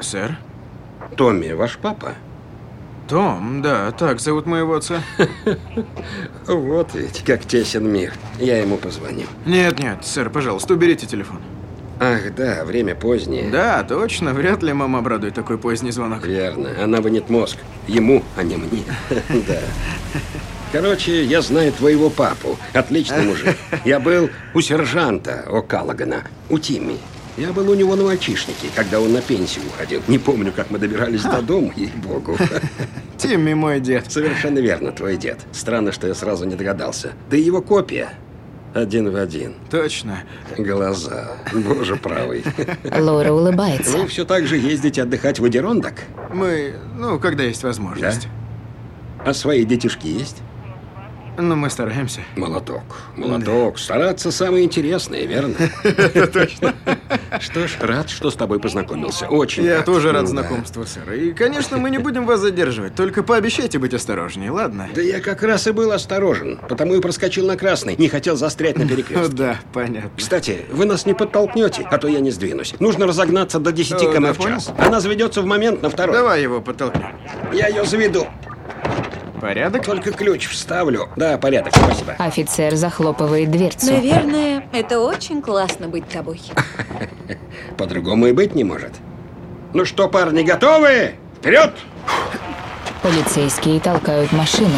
Сэр? Томми, ваш папа? Том, да, так зовут моего отца. Вот ведь, как тесен мир. Я ему позвоню. Нет, нет, сэр, пожалуйста, уберите телефон. Ах, да, время позднее. Да, точно, вряд ли мама обрадует такой поздний звонок. Верно, она вынет мозг. Ему, а не мне. Да. Короче, я знаю твоего папу. Отличный мужик. Я был у сержанта О'Каллагана, у Тимми. Я был у него на мальчишнике, когда он на пенсию уходил. Не помню, как мы добирались до дома, ей-богу. Тимми мой дед. Совершенно верно, твой дед. Странно, что я сразу не догадался. Ты его копия. Один в один. Точно. Глаза. Боже правый. Лора улыбается. Вы все так же ездите отдыхать в Адирондак? Мы, ну, когда есть возможность. Да? А свои детишки есть? Ну, мы стараемся. Молоток. Молоток. Стараться самое интересное, верно? Это точно. Что ж, рад, что с тобой познакомился. Очень Я рад. тоже рад Да. знакомству, сэр. И, конечно, мы не будем вас задерживать. Только пообещайте быть осторожнее, ладно? Да я как раз и был осторожен, потому и проскочил на красный. Не хотел застрять на перекрестке. Да, понятно. Кстати, вы нас не подтолкнете, а то я не сдвинусь. Нужно разогнаться до десяти О, километров да, в час. Она заведется в момент на второй. Давай его подтолкнем. Я ее заведу. Порядок? Только ключ вставлю. Да, порядок, спасибо. Офицер захлопывает дверцу. Наверное, это очень классно быть тобой. По-другому и быть не может. Ну что, парни, готовы? Вперед! Полицейские толкают машину.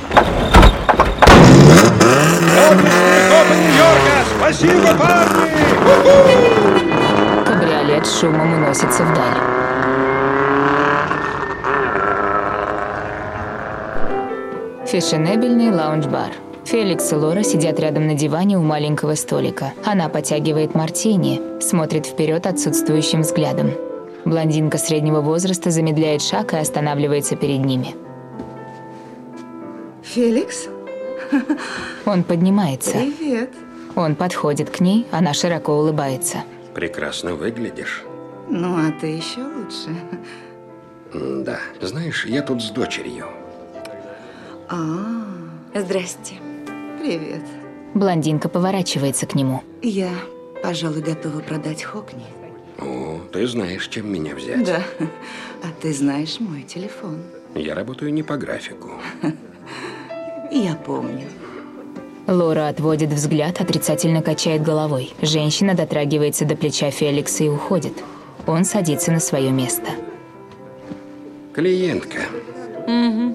Нью-Йорка! Спасибо, парни! У-ху! Кабриолет с шумом уносится вдаль. Фешенебельный лаунж-бар. Феликс и Лора сидят рядом на диване у маленького столика. Она потягивает мартини, смотрит вперед отсутствующим взглядом. Блондинка среднего возраста замедляет шаг и останавливается перед ними. Феликс? Он поднимается. Привет. Он подходит к ней, она широко улыбается. Прекрасно выглядишь. Ну, а ты еще лучше. М, Да, знаешь, я тут с дочерью. А, Здрасте. привет. Блондинка поворачивается к нему. Я, пожалуй, готова продать Хокни. О, ты знаешь, чем меня взять. Да. А ты знаешь мой телефон. Я работаю не по графику. Я помню. Лора отводит взгляд, отрицательно качает головой. Женщина дотрагивается до плеча Феликса и уходит. Он садится на свое место. Клиентка. Угу.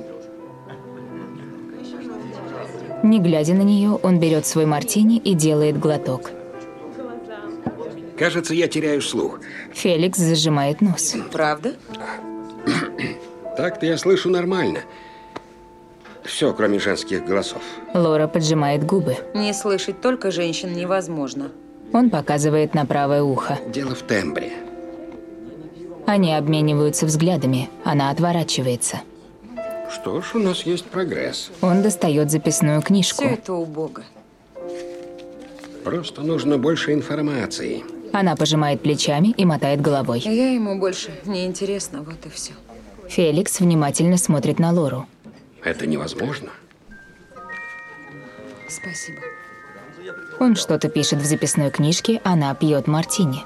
Не глядя на нее, он берет свой мартини и делает глоток. Кажется, я теряю слух. Феликс зажимает нос. Правда? Так-то я слышу нормально. Все, кроме женских голосов. Лора поджимает губы. Не слышать только женщин невозможно. Он показывает на правое ухо. Дело в тембре. Они обмениваются взглядами. Она отворачивается. Что ж, у нас есть прогресс. Он достает записную книжку. Все это убого. Просто нужно больше информации. Она пожимает плечами и мотает головой. Я ему больше не интересна, вот и все. Феликс внимательно смотрит на Лору. Это невозможно. Спасибо. Он что-то пишет в записной книжке, она пьет мартини.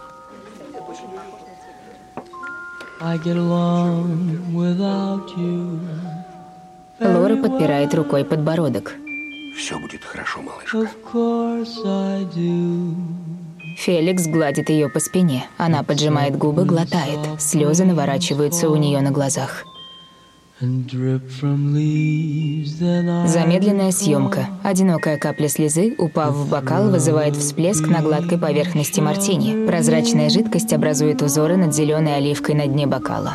Лора подпирает рукой подбородок. Все будет хорошо, малышка. Феликс гладит ее по спине. Она поджимает губы, глотает. Слезы наворачиваются у нее на глазах. Замедленная съемка. Одинокая капля слезы, упав в бокал, вызывает всплеск на гладкой поверхности мартини. Прозрачная жидкость образует узоры над зеленой оливкой на дне бокала.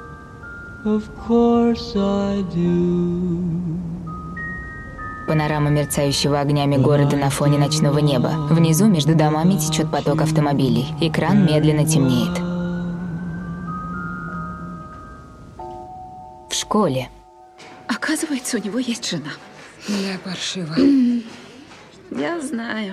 Панорама мерцающего огнями города на фоне ночного неба. Внизу между домами течет поток автомобилей. Экран медленно темнеет. В школе. Оказывается, у него есть жена. Я паршива. Я знаю.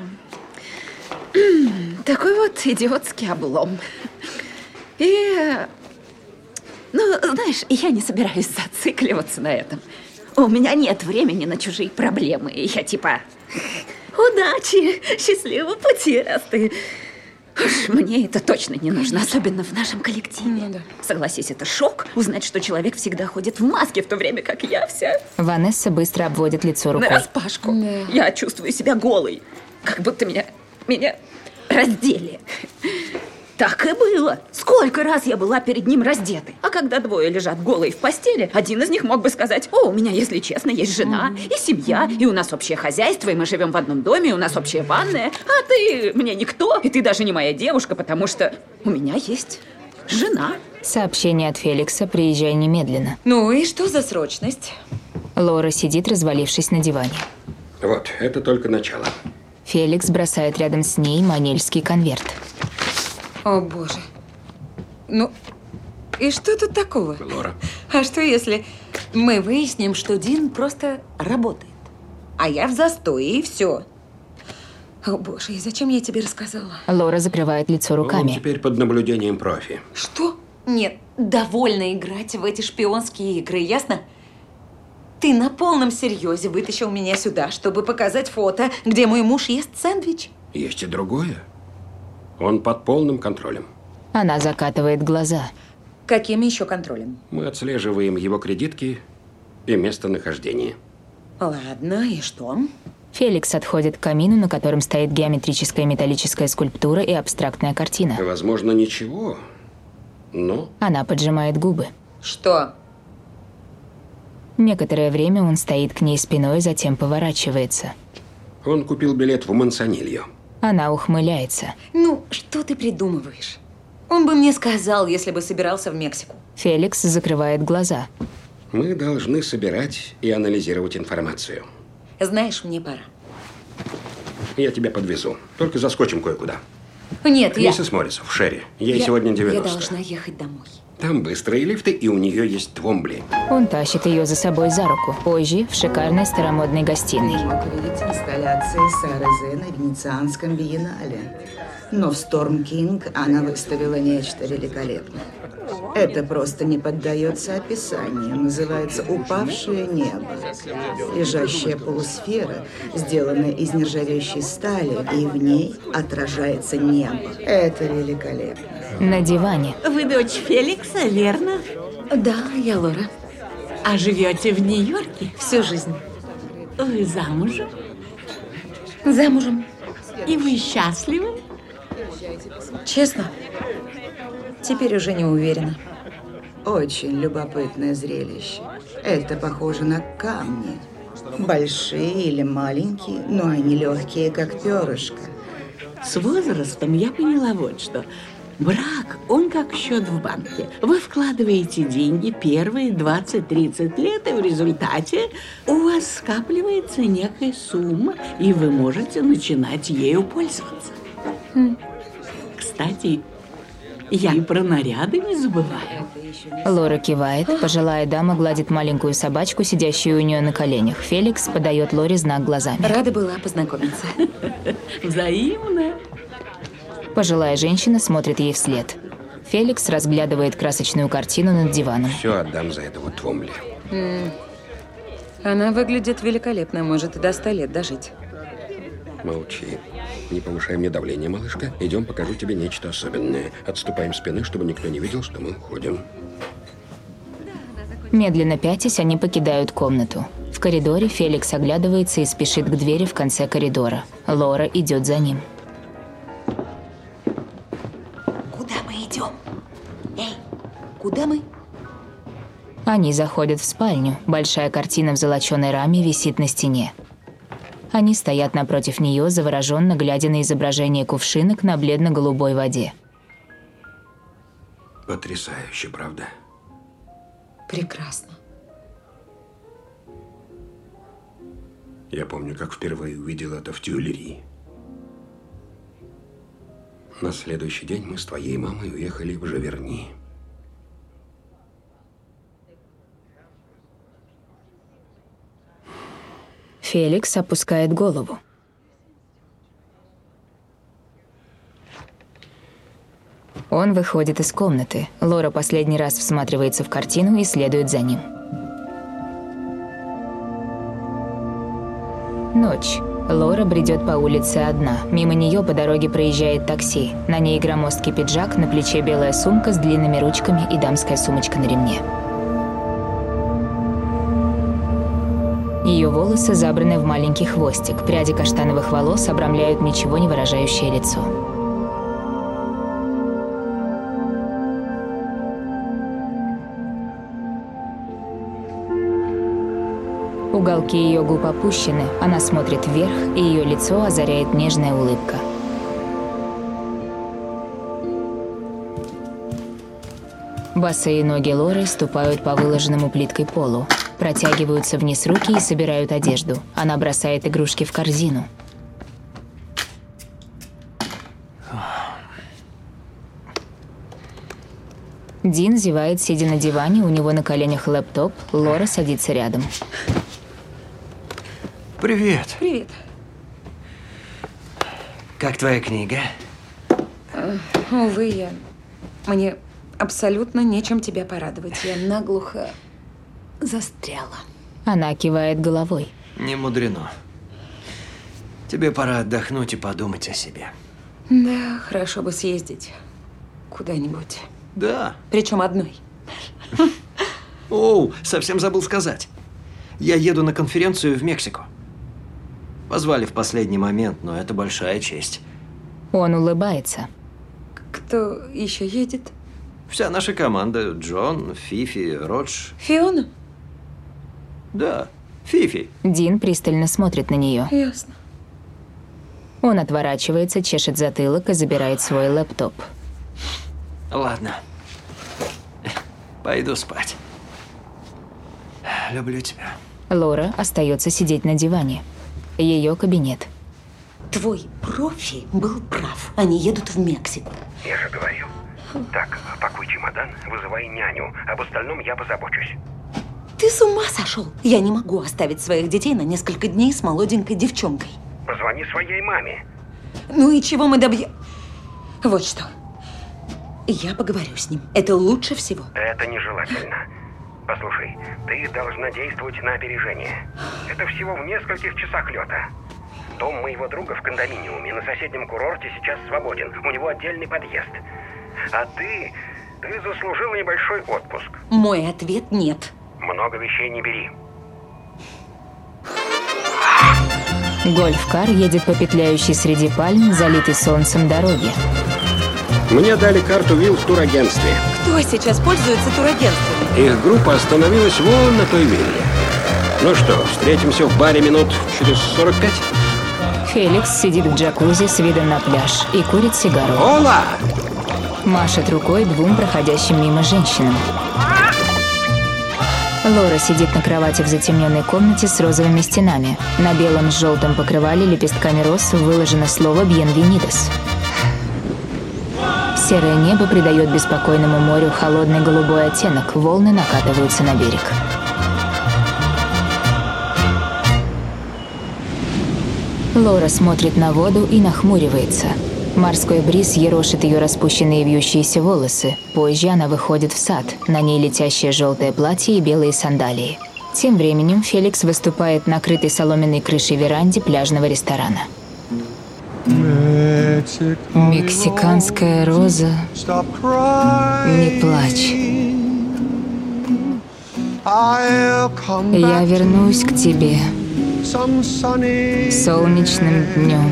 Такой вот идиотский облом. И, ну, знаешь, я не собираюсь зацикливаться на этом. У меня нет времени на чужие проблемы. И я типа, удачи, счастливого пути, раз ты Уж мне это точно не нужно, особенно в нашем коллективе. Ну, да. Согласись, это шок узнать, что человек всегда ходит в маске, в то время как я вся Ванесса быстро обводит лицо рукой. нараспашку. Да. Я чувствую себя голой, как будто меня, меня раздели. Так и было. Сколько раз я была перед ним раздетой. А когда двое лежат голые в постели, один из них мог бы сказать: о, у меня, если честно, есть жена и семья, и у нас общее хозяйство, и мы живем в одном доме, и у нас общая ванная, а ты мне никто, и ты даже не моя девушка, потому что у меня есть жена. Сообщение от Феликса: приезжай немедленно. Ну и что за срочность? Лора сидит, развалившись на диване. Вот, это только начало. Феликс бросает рядом с ней манильский конверт. О, боже. Ну, и что тут такого? Лора. А что если мы выясним, что Дин просто работает, а я в застое, и все? О, боже, и зачем я тебе рассказала? Лора закрывает лицо руками. Он теперь под наблюдением профи. Что? Нет, довольно играть в эти шпионские игры, ясно? Ты на полном серьезе вытащил меня сюда, чтобы показать фото, где мой муж ест сэндвич? Есть и другое. Он под полным контролем. Она закатывает глаза. Каким еще контролем? Мы отслеживаем его кредитки и местонахождение. Ладно, и что? Феликс отходит к камину, на котором стоит геометрическая металлическая скульптура и абстрактная картина. Возможно, ничего, но... Она поджимает губы. Что? Некоторое время он стоит к ней спиной, затем поворачивается. Он купил билет в Мансанилью. Она ухмыляется. Ну, что ты придумываешь? Он бы мне сказал, если бы собирался в Мексику. Феликс закрывает глаза. Мы должны собирать и анализировать информацию. Знаешь, мне пора. Я тебя подвезу. Только заскочим кое-куда. Нет, я... Миссис Моррис, в Шерри. Ей я... сегодня девяносто. Я должна ехать домой. Там быстрые лифты, и у нее есть Твомбли. Он тащит ее за собой за руку. Позже в шикарной старомодной гостиной. Ты мог видеть инсталляции Сары Зе на Венецианском биеннале. Но в Storm King она выставила нечто великолепное. Это просто не поддается описанию. Называется «Упавшее небо». Лежащая полусфера, сделанная из нержавеющей стали, и в ней отражается небо. Это великолепно. На диване. Вы дочь Феликса, верно? Да, я Лора. А живете в Нью-Йорке? Всю жизнь. Вы замужем? Замужем. И вы счастливы? Честно, теперь уже не уверена. Очень любопытное зрелище. Это похоже на камни. Большие или маленькие, но они легкие, как перышко. С возрастом я поняла вот что. Брак, он как счет в банке. Вы вкладываете деньги первые двадцать-тридцать лет, и в результате у вас скапливается некая сумма, и вы можете начинать ею пользоваться. Хм. Кстати, я и про наряды не забываю. Лора кивает. Пожилая дама гладит маленькую собачку, сидящую у нее на коленях. Феликс подает Лоре знак глазами. Рада была познакомиться. Взаимно. Пожилая женщина смотрит ей вслед. Феликс разглядывает красочную картину над диваном. Все отдам за этого Твомбли. Mm. Она выглядит великолепно, может и до ста лет дожить. Молчи. Не повышай мне давление, малышка. Идем, покажу тебе нечто особенное. Отступаем спины, чтобы никто не видел, что мы уходим. Медленно пятясь, они покидают комнату. В коридоре Феликс оглядывается и спешит к двери в конце коридора. Лора идет за ним. Куда мы идем? Эй, куда мы? Они заходят в спальню. Большая картина в золоченой раме висит на стене. Они стоят напротив нее, завороженно глядя на изображение кувшинок на бледно-голубой воде. Потрясающе, правда? Прекрасно. Я помню, как впервые увидел это в Тюильри. На следующий день мы с твоей мамой уехали в Живерни. Феликс опускает голову. Он выходит из комнаты. Лора последний раз всматривается в картину и следует за ним. Ночь. Лора бредет по улице одна. Мимо нее по дороге проезжает такси. На ней громоздкий пиджак, на плече белая сумка с длинными ручками и дамская сумочка на ремне. Ее волосы забраны в маленький хвостик. Пряди каштановых волос обрамляют ничего не выражающее лицо. Уголки ее губ опущены, она смотрит вверх, и ее лицо озаряет нежная улыбка. Босые ноги Лоры ступают по выложенному плиткой полу. Протягиваются вниз руки и собирают одежду. Она бросает игрушки в корзину. Дин зевает, сидя на диване, у него на коленях лэптоп, Лора садится рядом. Привет. Привет. Как твоя книга? Uh, увы, я... Мне абсолютно нечем тебя порадовать. Я наглухо застряла. Она кивает головой. Не мудрено. Тебе пора отдохнуть и подумать о себе. Да, хорошо бы съездить куда-нибудь. Да. Причем одной. Оу, совсем забыл сказать. Я еду на конференцию в Мексику. Позвали в последний момент, но это большая честь. Он улыбается. Кто еще едет? Вся наша команда. Джон, Фифи, Родж. Фиона? Да, Фифи. Дин пристально смотрит на нее. Ясно. Он отворачивается, чешет затылок и забирает свой лэптоп. Ладно. Пойду спать. Люблю тебя. Лора остается сидеть на диване. Ее кабинет. Твой профи был прав. Они едут в Мексику. Я же говорил. Так, пакуй чемодан, вызывай няню. Об остальном я позабочусь. Ты с ума сошел? Я не могу оставить своих детей на несколько дней с молоденькой девчонкой. Позвони своей маме. Ну и чего мы добьем? Вот что. Я поговорю с ним. Это лучше всего. Это нежелательно. Послушай, ты должна действовать на опережение. Это всего в нескольких часах лета. Дом моего друга в кондоминиуме на соседнем курорте сейчас свободен. У него отдельный подъезд. А ты... ты заслужила небольшой отпуск. Мой ответ – нет. Много вещей не бери. Гольф-кар едет по петляющей среди пальм, залитой солнцем дороге. Мне дали карту вилл в турагентстве. Кто сейчас пользуется турагентством? Их группа остановилась вон на той вилле. Ну что, встретимся в баре минут через сорок пять? Феликс сидит в джакузи с видом на пляж и курит сигару. Ола! Машет рукой двум проходящим мимо женщинам. Лора сидит на кровати в затемненной комнате с розовыми стенами. На белом с желтым покрывале лепестками роз выложено слово «Бьенвенидос». Серое небо придает беспокойному морю холодный голубой оттенок. Волны накатываются на берег. Лора смотрит на воду и нахмуривается. Морской бриз ерошит ее распущенные вьющиеся волосы. Позже она выходит в сад. На ней летящее желтое платье и белые сандалии. Тем временем Феликс выступает на крытой соломенной крышей веранде пляжного ресторана. Мексиканская роза, не плачь. Я вернусь к тебе солнечным днем.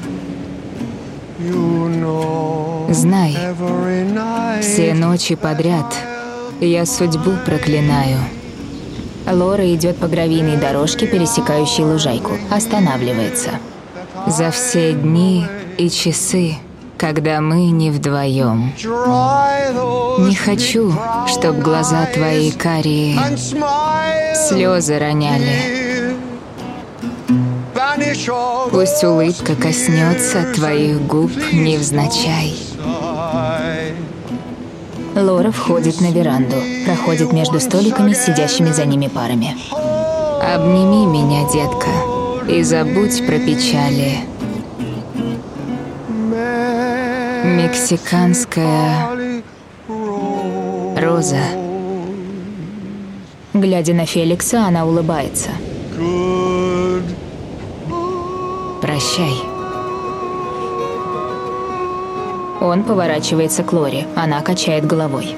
Знай, все ночи подряд я судьбу проклинаю. Лора идет по гравийной дорожке, пересекающей лужайку. Останавливается. За все дни и часы, когда мы не вдвоем. Не хочу, чтоб глаза твои карие слезы роняли. Пусть улыбка коснется твоих губ невзначай. Лора входит на веранду, проходит между столиками с сидящими за ними парами. Обними меня, детка, и забудь про печали. Мексиканская роза. Глядя на Феликса, она улыбается. Прощай. Он поворачивается к Лоре. Она качает головой.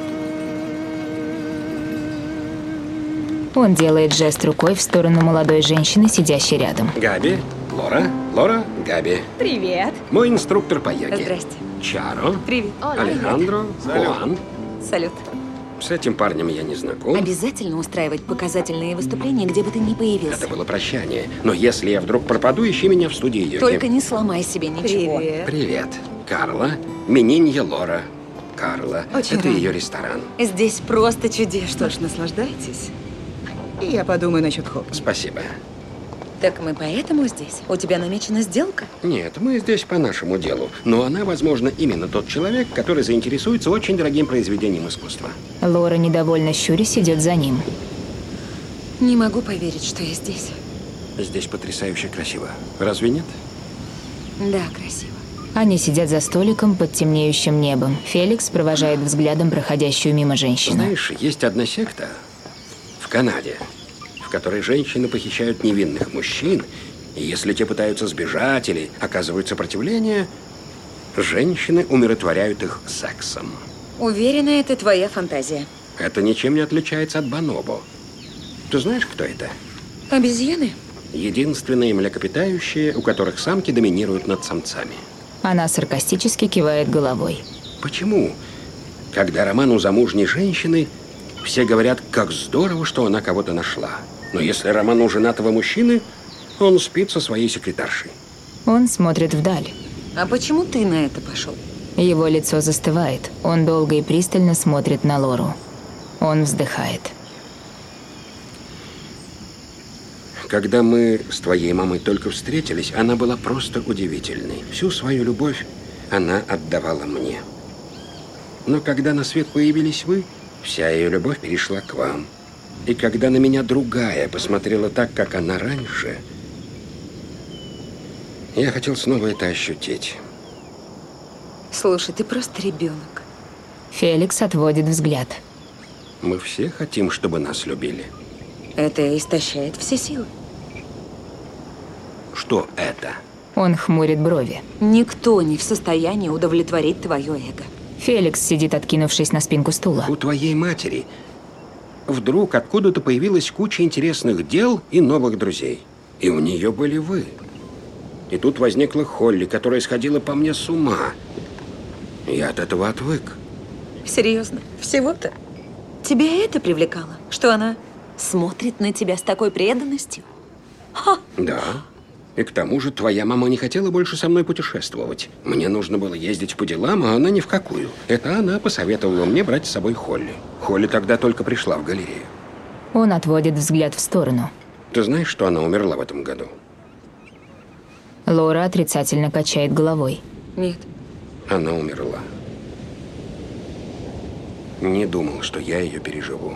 Он делает жест рукой в сторону молодой женщины, сидящей рядом. Габи, Лора, Лора, Габи. Привет. Мой инструктор по йоге. Здрасте. Чаро. Привет. Алехандро. Хуан. Салют. С этим парнем я не знаком. Обязательно устраивать показательные выступления, где бы ты ни появился. Это было прощание. Но если я вдруг пропаду, ищи меня в студии йоги. Только не сломай себе ничего. Привет. Привет. Карла. Мининья Лора. Карла. Очень Это рада. ее ресторан. Здесь просто чудесно. Что ж, наслаждайтесь. И я подумаю насчет хобби. Спасибо. Так мы поэтому здесь? У тебя намечена сделка? Нет, мы здесь по нашему делу. Но она, возможно, именно тот человек, который заинтересуется очень дорогим произведением искусства. Лора, недовольно щурясь, идет за ним. Не могу поверить, что я здесь. Здесь потрясающе красиво. Разве нет? Да, красиво. Они сидят за столиком под темнеющим небом. Феликс провожает взглядом проходящую мимо женщину. Знаешь, есть одна секта в Канаде, в которой женщины похищают невинных мужчин, и если те пытаются сбежать или оказывают сопротивление, женщины умиротворяют их сексом. Уверена, это твоя фантазия. Это ничем не отличается от бонобо. Ты знаешь, кто это? Обезьяны? Единственные млекопитающие, у которых самки доминируют над самцами. Она саркастически кивает головой. Почему, когда роман у замужней женщины, все говорят, как здорово, что она кого-то нашла. Но если роман у женатого мужчины, он спит со своей секретаршей. Он смотрит вдаль. А почему ты на это пошел? Его лицо застывает. Он долго и пристально смотрит на Лору. Он вздыхает. Когда мы с твоей мамой только встретились, она была просто удивительной. Всю свою любовь она отдавала мне. Но когда на свет появились вы, вся ее любовь перешла к вам. И когда на меня другая посмотрела так, как она раньше, я хотел снова это ощутить. Слушай, ты просто ребенок. Феликс отводит взгляд. Мы все хотим, чтобы нас любили. Это истощает все силы. Что это? Он хмурит брови. Никто не в состоянии удовлетворить твое эго. Феликс сидит, откинувшись на спинку стула. У твоей матери вдруг откуда-то появилась куча интересных дел и новых друзей. И у нее были вы. И тут возникла Холли, которая сходила по мне с ума. Я от этого отвык. Серьезно? Всего-то? Тебя это привлекало? Что она смотрит на тебя с такой преданностью? Ха! Да. И к тому же твоя мама не хотела больше со мной путешествовать. Мне нужно было ездить по делам, а она ни в какую. Это она посоветовала мне брать с собой Холли. Холли тогда только пришла в галерею. Он отводит взгляд в сторону. Ты знаешь, что она умерла в этом году? Лора отрицательно качает головой. Нет. Она умерла. Не думал, что я ее переживу.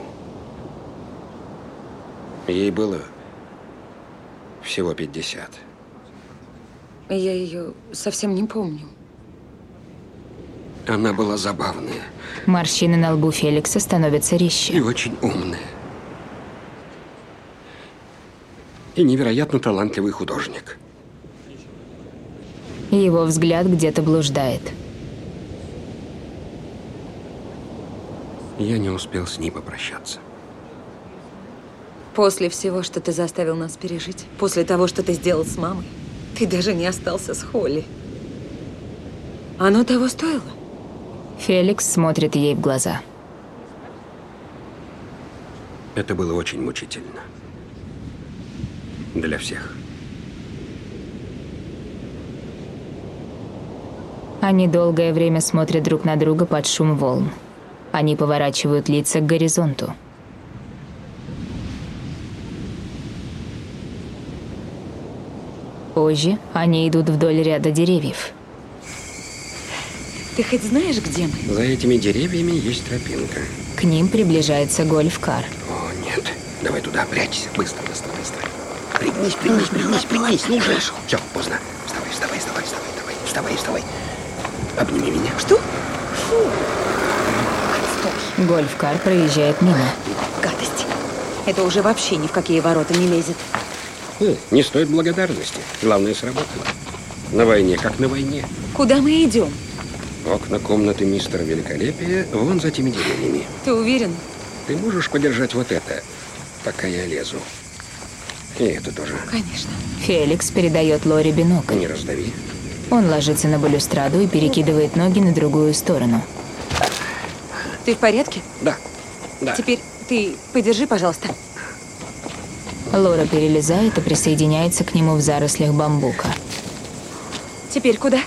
Ей было всего пятьдесят. Я ее совсем не помню. Она была забавная. Морщины на лбу Феликса становятся резче. И очень умная. И невероятно талантливый художник. Его взгляд где-то блуждает. Я не успел с ней попрощаться. После всего, что ты заставил нас пережить, после того, что ты сделал с мамой, ты даже не остался с Холли. Оно того стоило? Феликс смотрит ей в глаза. Это было очень мучительно. Для всех. Они долгое время смотрят друг на друга под шум волн. Они поворачивают лица к горизонту. Позже они идут вдоль ряда деревьев. Ты хоть знаешь, где мы? За этими деревьями есть тропинка. К ним приближается гольф-кар. О, нет. Давай туда, прячься. Быстро, быстро, быстро. Пригнись, пригнись, пригнись, пригнись. Слушай. Все, поздно. Вставай, вставай, вставай, вставай, вставай. Вставай, вставай. Обними меня. Что? Фу. Отстой. Гольф-кар проезжает мимо. Гадость. Это уже вообще ни в какие ворота не лезет. Э, не стоит благодарности. Главное, сработало. На войне, как на войне. Куда мы идем? Окна комнаты мистера Великолепия вон за теми деревьями. Ты уверен? Ты можешь подержать вот это, пока я лезу? И это тоже. Конечно. Феликс передает Лоре бинокль. Не раздави. Он ложится на балюстраду и перекидывает ноги на другую сторону. Ты в порядке? Да. Да. Теперь ты подержи, пожалуйста. Лора перелезает и присоединяется к нему в зарослях бамбука. Теперь куда?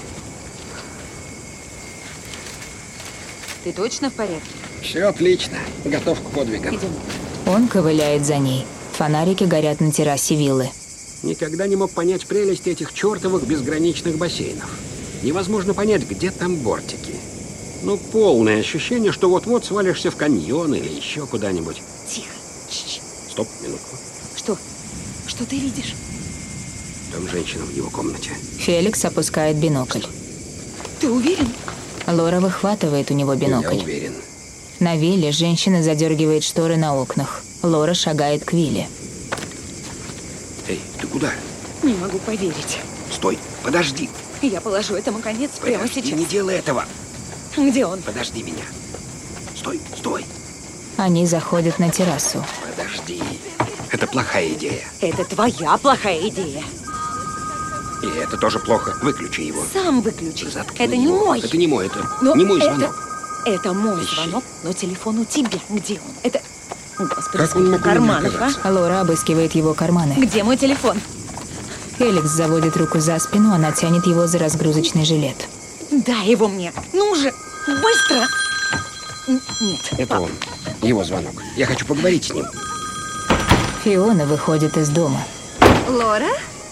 Ты точно в порядке? Все отлично. Готов к подвигам. Идем. Он ковыляет за ней. Фонарики горят на террасе виллы. Никогда не мог понять прелесть этих чертовых безграничных бассейнов. Невозможно понять, где там бортики. Ну, полное ощущение, что вот-вот свалишься в каньон или еще куда-нибудь. Тихо. Ч-ч. Стоп, минутку. Что? Что ты видишь? Там женщина в его комнате. Феликс опускает бинокль. Ты уверен? Лора выхватывает у него бинокль. Я уверен. На вилле женщина задергивает шторы на окнах. Лора шагает к вилле. Эй, ты куда? Не могу поверить. Стой, подожди. Я положу этому конец прямо Подожди, сейчас. не делай этого. Где он? Подожди меня. Стой, стой. Они заходят на террасу. Подожди. Это плохая идея. Это твоя плохая идея. И это тоже плохо. Выключи его. Сам выключи. Заткни это не его. мой. Это не мой, это Но не мой это... звонок. Это мой Ищи. звонок, но телефон у тебя. Где он? Это... Господи, Как он мог сколько карманов, а? Лора обыскивает его карманы. Где мой телефон? Феликс заводит руку за спину, она тянет его за разгрузочный жилет. Дай его мне. Ну же, быстро. Н- Нет. Это он. Его звонок. Я хочу поговорить с ним. Фиона выходит из дома. Лора?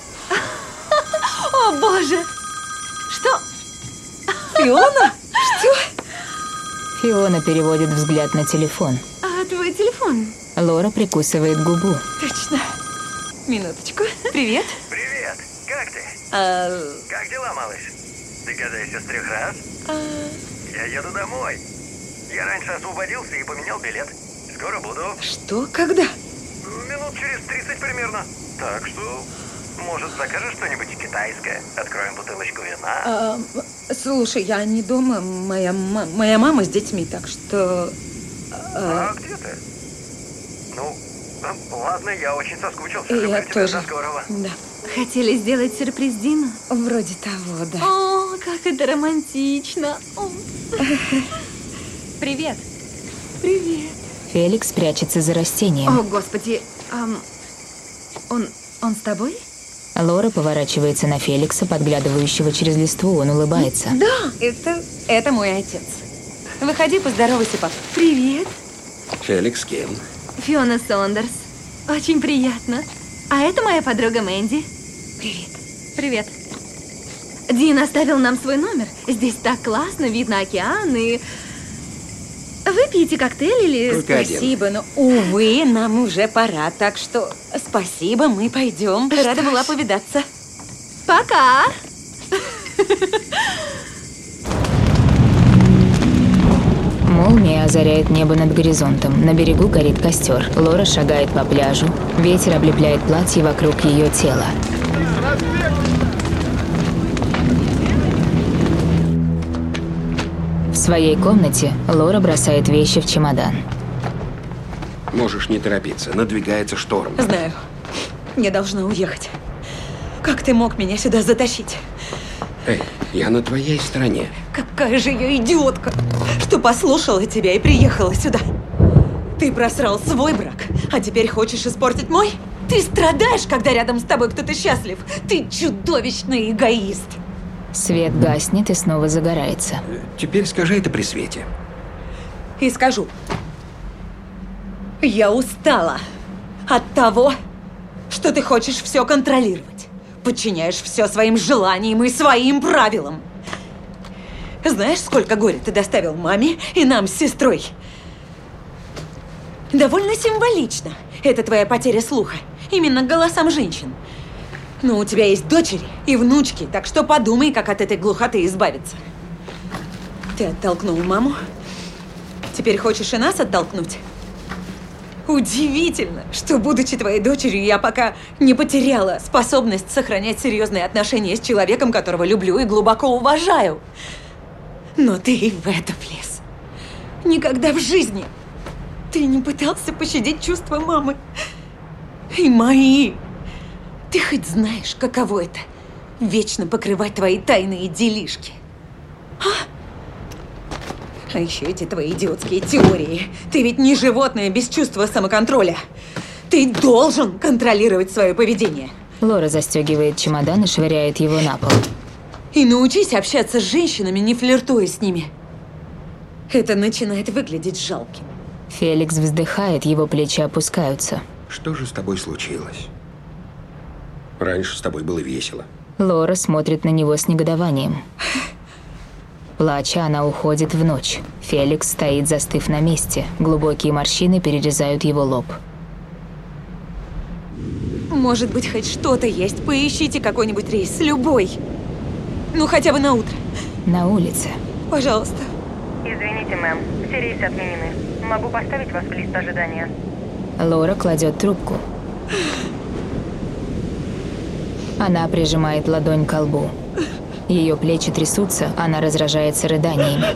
О, боже! Что? Фиона? Что? Фиона переводит взгляд на телефон. А твой телефон? Лора прикусывает губу. Точно. Минуточку. Привет. Привет. Как ты? А... Как дела, малыш? Догадаешься с трех раз? а, Я еду домой. Я раньше освободился и поменял билет. Скоро буду. Что? Когда? Минут через тридцать примерно. Так что, может, закажешь что-нибудь китайское? Откроем бутылочку вина. А, слушай, я не дома. Моя, ма- моя мама с детьми, так что... А, а, где ты? Ну, а, ладно, я очень соскучился. Я Люблю тебя, тоже. до скорого. Да. Хотели сделать сюрприз Дину? Вроде того, да. О, как это романтично. О. Привет. Привет. Феликс прячется за растением. О, господи. ам, он, он с тобой? Лора поворачивается на Феликса, подглядывающего через листву. Он улыбается. Да, это, это мой отец. Выходи, поздоровайся, пап. Привет. Феликс кем? Фиона Сондерс. Очень приятно. А это моя подруга Мэнди. Привет. Привет. Дин оставил нам свой номер. Здесь так классно, видно океан и... Выпьете коктейль или... Только один. Спасибо, но, увы, нам уже пора, так что спасибо, мы пойдем. Что Рада ж. была повидаться. Пока! Молния озаряет небо над горизонтом. На берегу горит костер. Лора шагает по пляжу. Ветер облепляет платье вокруг ее тела. В своей комнате Лора бросает вещи в чемодан. Можешь не торопиться. Надвигается шторм. Знаю. Я должна уехать. Как ты мог меня сюда затащить? Эй, я на твоей стороне. Какая же я идиотка, что послушала тебя и приехала сюда. Ты просрал свой брак, а теперь хочешь испортить мой? Ты страдаешь, когда рядом с тобой кто-то счастлив. Ты чудовищный эгоист. Свет гаснет и снова загорается. Теперь скажи это при свете. И скажу. Я устала от того, что ты хочешь все контролировать. Подчиняешь все своим желаниям и своим правилам. Знаешь, сколько горя ты доставил маме и нам с сестрой? Довольно символично. Это твоя потеря слуха. Именно к голосам женщин. Но у тебя есть дочери и внучки, так что подумай, как от этой глухоты избавиться. Ты оттолкнул маму. Теперь хочешь и нас оттолкнуть? Удивительно, что, будучи твоей дочерью, я пока не потеряла способность сохранять серьезные отношения с человеком, которого люблю и глубоко уважаю. Но ты и в это влез. Никогда в жизни ты не пытался пощадить чувства мамы. И мои. Ты хоть знаешь, каково это? Вечно покрывать твои тайные делишки. А? А еще эти твои идиотские теории. Ты ведь не животное без чувства самоконтроля. Ты должен контролировать свое поведение. Лора застегивает чемодан и швыряет его на пол. И научись общаться с женщинами, не флиртуя с ними. Это начинает выглядеть жалким. Феликс вздыхает, его плечи опускаются. Что же с тобой случилось? Раньше с тобой было весело. Лора смотрит на него с негодованием. Плача, она уходит в ночь. Феликс стоит, застыв на месте. Глубокие морщины перерезают его лоб. Может быть, хоть что-то есть. Поищите какой-нибудь рейс, любой. Ну, хотя бы на утро. На улице. Пожалуйста. Извините, мэм, все рейсы отменены. Могу поставить вас в лист ожидания. Лора кладет трубку. Она прижимает ладонь к лбу. Ее плечи трясутся, она разражается рыданиями.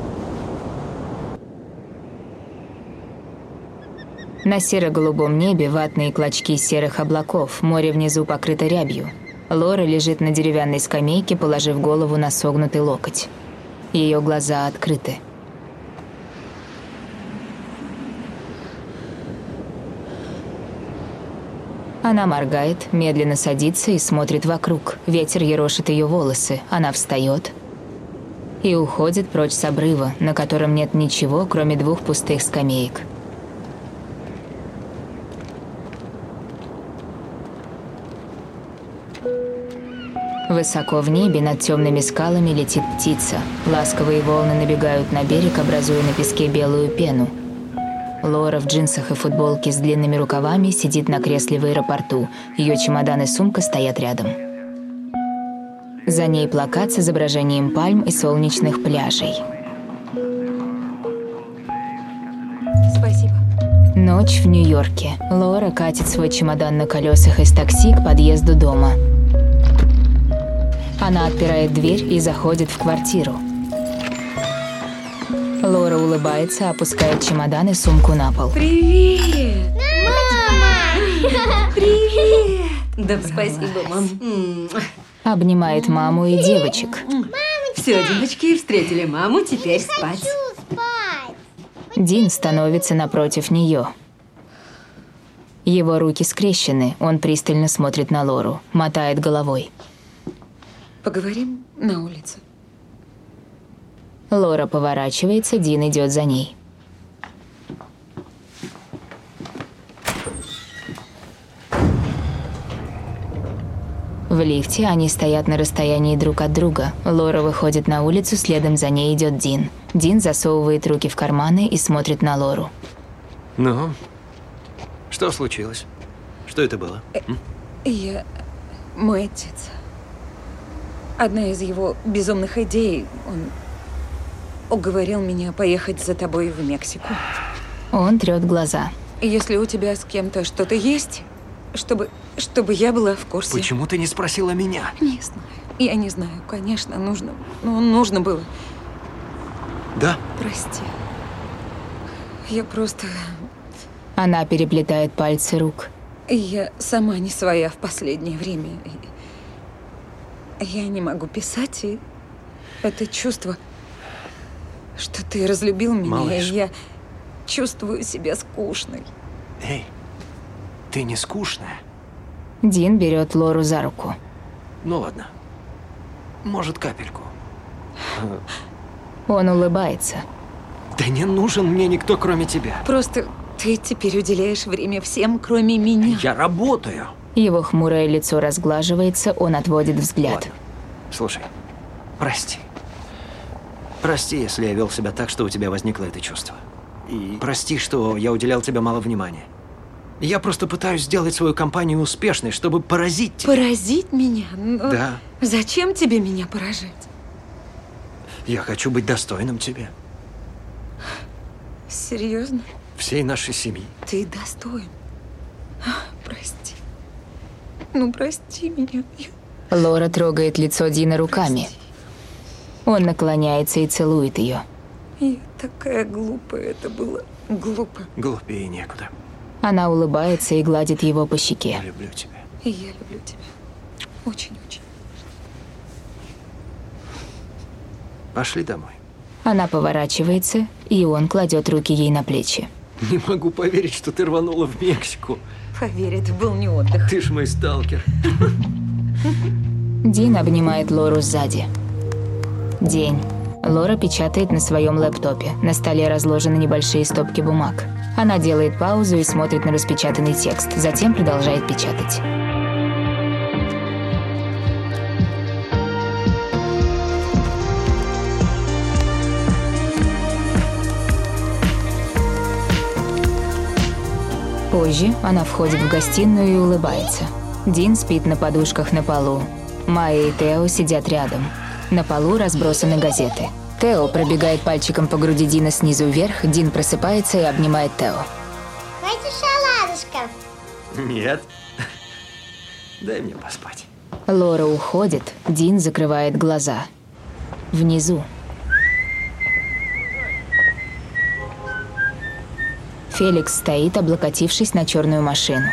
На серо-голубом небе ватные клочки серых облаков, море внизу покрыто рябью. Лора лежит на деревянной скамейке, положив голову на согнутый локоть. Ее глаза открыты. Она моргает, медленно садится и смотрит вокруг. Ветер ерошит ее волосы. Она встает и уходит прочь с обрыва, на котором нет ничего, кроме двух пустых скамеек. Высоко в небе над темными скалами летит птица. Ласковые волны набегают на берег, образуя на песке белую пену. Лора в джинсах и футболке с длинными рукавами сидит на кресле в аэропорту. Ее чемодан и сумка стоят рядом. За ней плакат с изображением пальм и солнечных пляжей. Спасибо. Ночь в Нью-Йорке. Лора катит свой чемодан на колесах из такси к подъезду дома. Она отпирает дверь и заходит в квартиру. Лора улыбается, опускает чемодан и сумку на пол. Привет! Мама! Привет! Да, спасибо, мам. Обнимает маму и девочек. Все, девочки, встретили маму, теперь спать. Дин становится напротив нее. Его руки скрещены, он пристально смотрит на Лору, мотает головой. Поговорим на улице. Лора поворачивается, Дин идет за ней. В лифте они стоят на расстоянии друг от друга. Лора выходит на улицу, следом за ней идет Дин. Дин засовывает руки в карманы и смотрит на Лору. Ну, что случилось? Что это было? М? Я... Мой отец. Одна из его безумных идей, он уговорил меня поехать за тобой в Мексику. Он трет глаза. Если у тебя с кем-то что-то есть, чтобы, чтобы я была в курсе. Почему ты не спросила меня? Не знаю. Я не знаю, конечно, нужно. Ну, нужно было. Да? Прости. Я просто... Она переплетает пальцы рук. Я сама не своя в последнее время. Я не могу писать, и это чувство, что ты разлюбил меня, Малыш. и я чувствую себя скучной. Эй, ты не скучная? Дин берет Лору за руку. Ну ладно. Может, капельку. Он улыбается. Да не нужен мне никто, кроме тебя. Просто ты теперь уделяешь время всем, кроме меня. Я работаю. Его хмурое лицо разглаживается, он отводит взгляд. Ладно. Слушай, прости. Прости, если я вел себя так, что у тебя возникло это чувство. И прости, что я уделял тебе мало внимания. Я просто пытаюсь сделать свою компанию успешной, чтобы поразить тебя. Поразить меня? Но Да. Зачем тебе меня поражать? Я хочу быть достойным тебе. Серьезно? всей нашей семьи. Ты достоин. Прости. Ну, прости меня. Лора трогает лицо Дина руками. Он наклоняется и целует ее. Я такая глупая, это было глупо. Глупее некуда. Она улыбается и гладит его по щеке. Я люблю тебя. И я люблю тебя. Очень-очень. Пошли домой. Она поворачивается, и он кладет руки ей на плечи. Не могу поверить, что ты рванула в Мексику. Поверь, это был не отдых. Ты ж мой сталкер. Дин обнимает Лору сзади. День. Лора печатает на своем лэптопе. На столе разложены небольшие стопки бумаг. Она делает паузу и смотрит на распечатанный текст, затем продолжает печатать. Позже она входит в гостиную и улыбается. Дин спит на подушках на полу. Майя и Тео сидят рядом. На полу разбросаны газеты. Тео пробегает пальчиком по груди Дина снизу вверх. Дин просыпается и обнимает Тео. Хочешь оладушков? Нет. Дай мне поспать. Лора уходит. Дин закрывает глаза. Внизу. Феликс стоит, облокотившись на черную машину.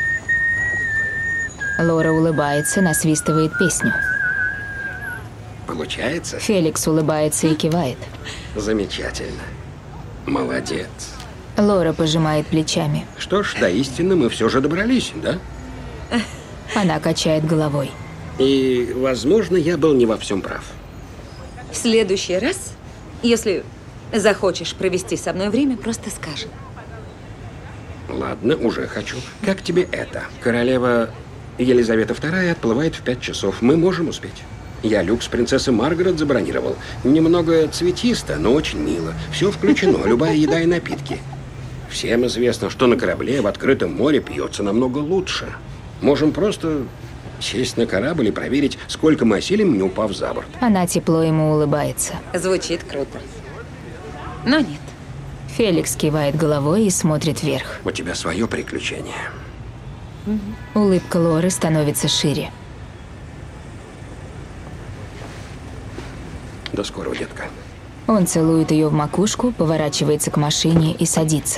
Лора улыбается, насвистывает песню. Получается? Феликс улыбается и кивает. Замечательно. Молодец. Лора пожимает плечами. Что ж, до истины мы все же добрались, да? Она качает головой. И, возможно, я был не во всем прав. В следующий раз, если захочешь провести со мной время, просто скажи. Ладно, уже хочу. Как тебе это? Королева Елизавета вторая отплывает в пять часов. Мы можем успеть. Я люкс принцессы Маргарет забронировал. Немного цветисто, но очень мило. Все включено, любая еда и напитки. Всем известно, что на корабле в открытом море пьется намного лучше. Можем просто сесть на корабль и проверить, сколько мы осилим, не упав за борт. Она тепло ему улыбается. Звучит круто. Но нет. Феликс кивает головой и смотрит вверх. У тебя свое приключение. Угу. Улыбка Лоры становится шире. До скорого, детка. Он целует ее в макушку, поворачивается к машине и садится.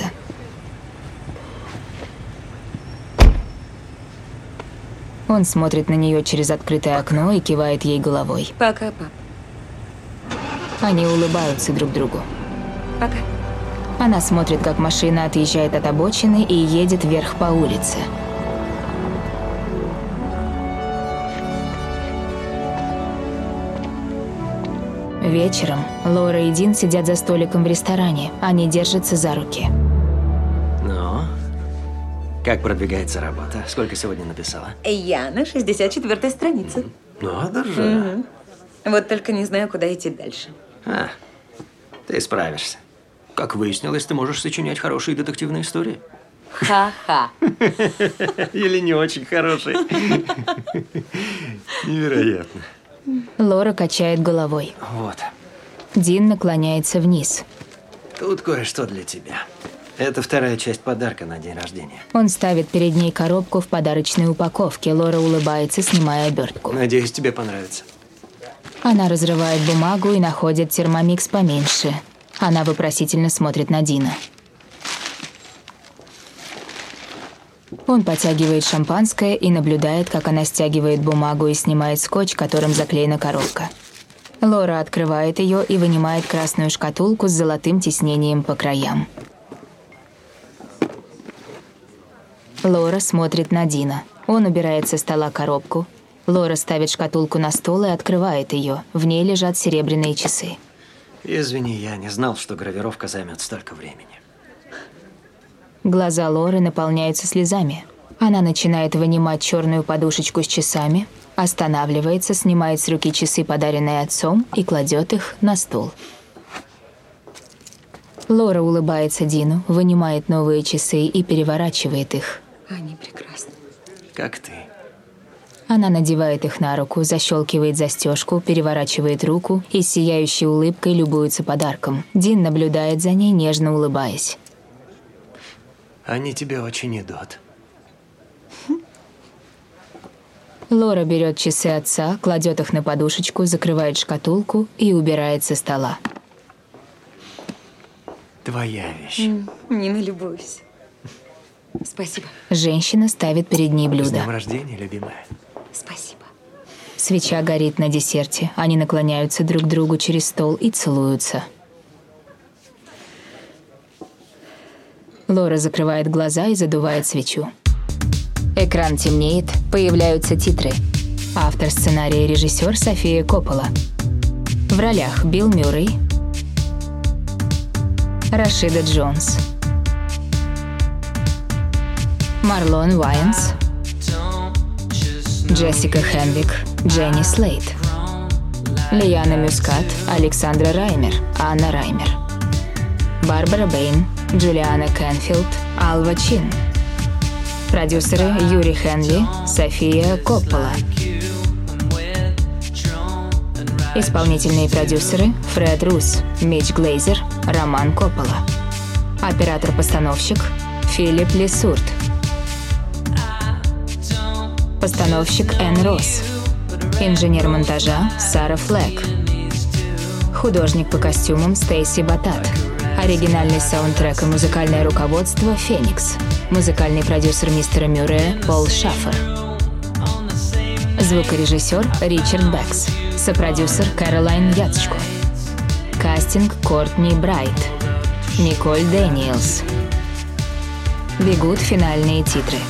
Он смотрит на нее через открытое окно и кивает ей головой. Пока, пап. Они улыбаются друг другу. Пока. Она смотрит, как машина отъезжает от обочины и едет вверх по улице. Вечером Лора и Дин сидят за столиком в ресторане. Они держатся за руки. Ну, как продвигается работа? Сколько сегодня написала? Я на шестьдесят четвёртой странице. Надо же. Угу. Вот только не знаю, куда идти дальше. А, ты справишься. Как выяснилось, ты можешь сочинять хорошие детективные истории. Ха-ха. Или не очень хорошие. Невероятно. Лора качает головой. Вот. Дин наклоняется вниз. Тут кое-что для тебя. Это вторая часть подарка на день рождения. Он ставит перед ней коробку в подарочной упаковке. Лора улыбается, снимая обертку. Надеюсь, тебе понравится. Она разрывает бумагу и находит термомикс поменьше. Она вопросительно смотрит на Дина. Он потягивает шампанское и наблюдает, как она стягивает бумагу и снимает скотч, которым заклеена коробка. Лора открывает ее и вынимает красную шкатулку с золотым тиснением по краям. Лора смотрит на Дина. Он убирает со стола коробку. Лора ставит шкатулку на стол и открывает ее. В ней лежат серебряные часы. Извини, я не знал, что гравировка займет столько времени. Глаза Лоры наполняются слезами. Она начинает вынимать черную подушечку с часами, останавливается, снимает с руки часы, подаренные отцом, и кладет их на стол. Лора улыбается Дину, вынимает новые часы и переворачивает их. Они прекрасны. Как ты? Она надевает их на руку, защелкивает застежку, переворачивает руку и с сияющей улыбкой любуется подарком. Дин наблюдает за ней, нежно улыбаясь. Они тебе очень идут. Лора берет часы отца, кладет их на подушечку, закрывает шкатулку и убирает со стола. Твоя вещь. М, Не налюбуюсь. Спасибо. Женщина ставит перед ней С блюдо. днем рождения, любимая. Спасибо. Свеча горит на десерте. Они наклоняются друг к другу через стол и целуются. Лора закрывает глаза и задувает свечу. Экран темнеет, появляются титры. Автор сценария и режиссер София Коппола. В ролях Билл Мюррей, Рашида Джонс, Марлон Уайнс, Джессика Хенвик, Дженни Слейт, Лиана Мюскат, Александра Раймер, Анна Раймер, Барбара Бэйн, Джулиана Кенфилд, Алва Чин. Продюсеры Юрий Хенли, София Коппола. Исполнительные продюсеры Фред Рус, Митч Глейзер, Роман Коппола. Оператор-постановщик Филипп Лесурт. Постановщик Энн Росс. Инженер монтажа Сара Флэк. Художник по костюмам Стейси Батат. Оригинальный саундтрек и музыкальное руководство «Феникс». Музыкальный продюсер мистера Мюррея Пол Шаффер. Звукорежиссер Ричард Бэкс. Сопродюсер Кэролайн Яцчко. Кастинг Кортни Брайт. Николь Дэниелс. Бегут финальные титры.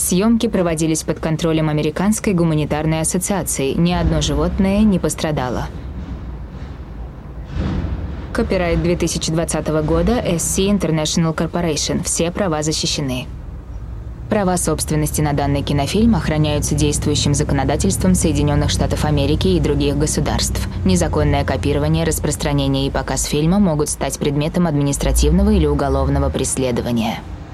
Съемки проводились под контролем Американской гуманитарной ассоциации. Ни одно животное не пострадало. Копирайт две тысячи двадцатого года эс си International Corporation. Все права защищены. Права собственности на данный кинофильм охраняются действующим законодательством Соединенных Штатов Америки и других государств. Незаконное копирование, распространение и показ фильма могут стать предметом административного или уголовного преследования.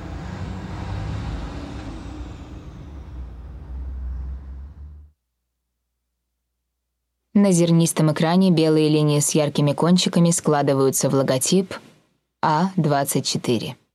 На зернистом экране белые линии с яркими кончиками складываются в логотип А двадцать четыре.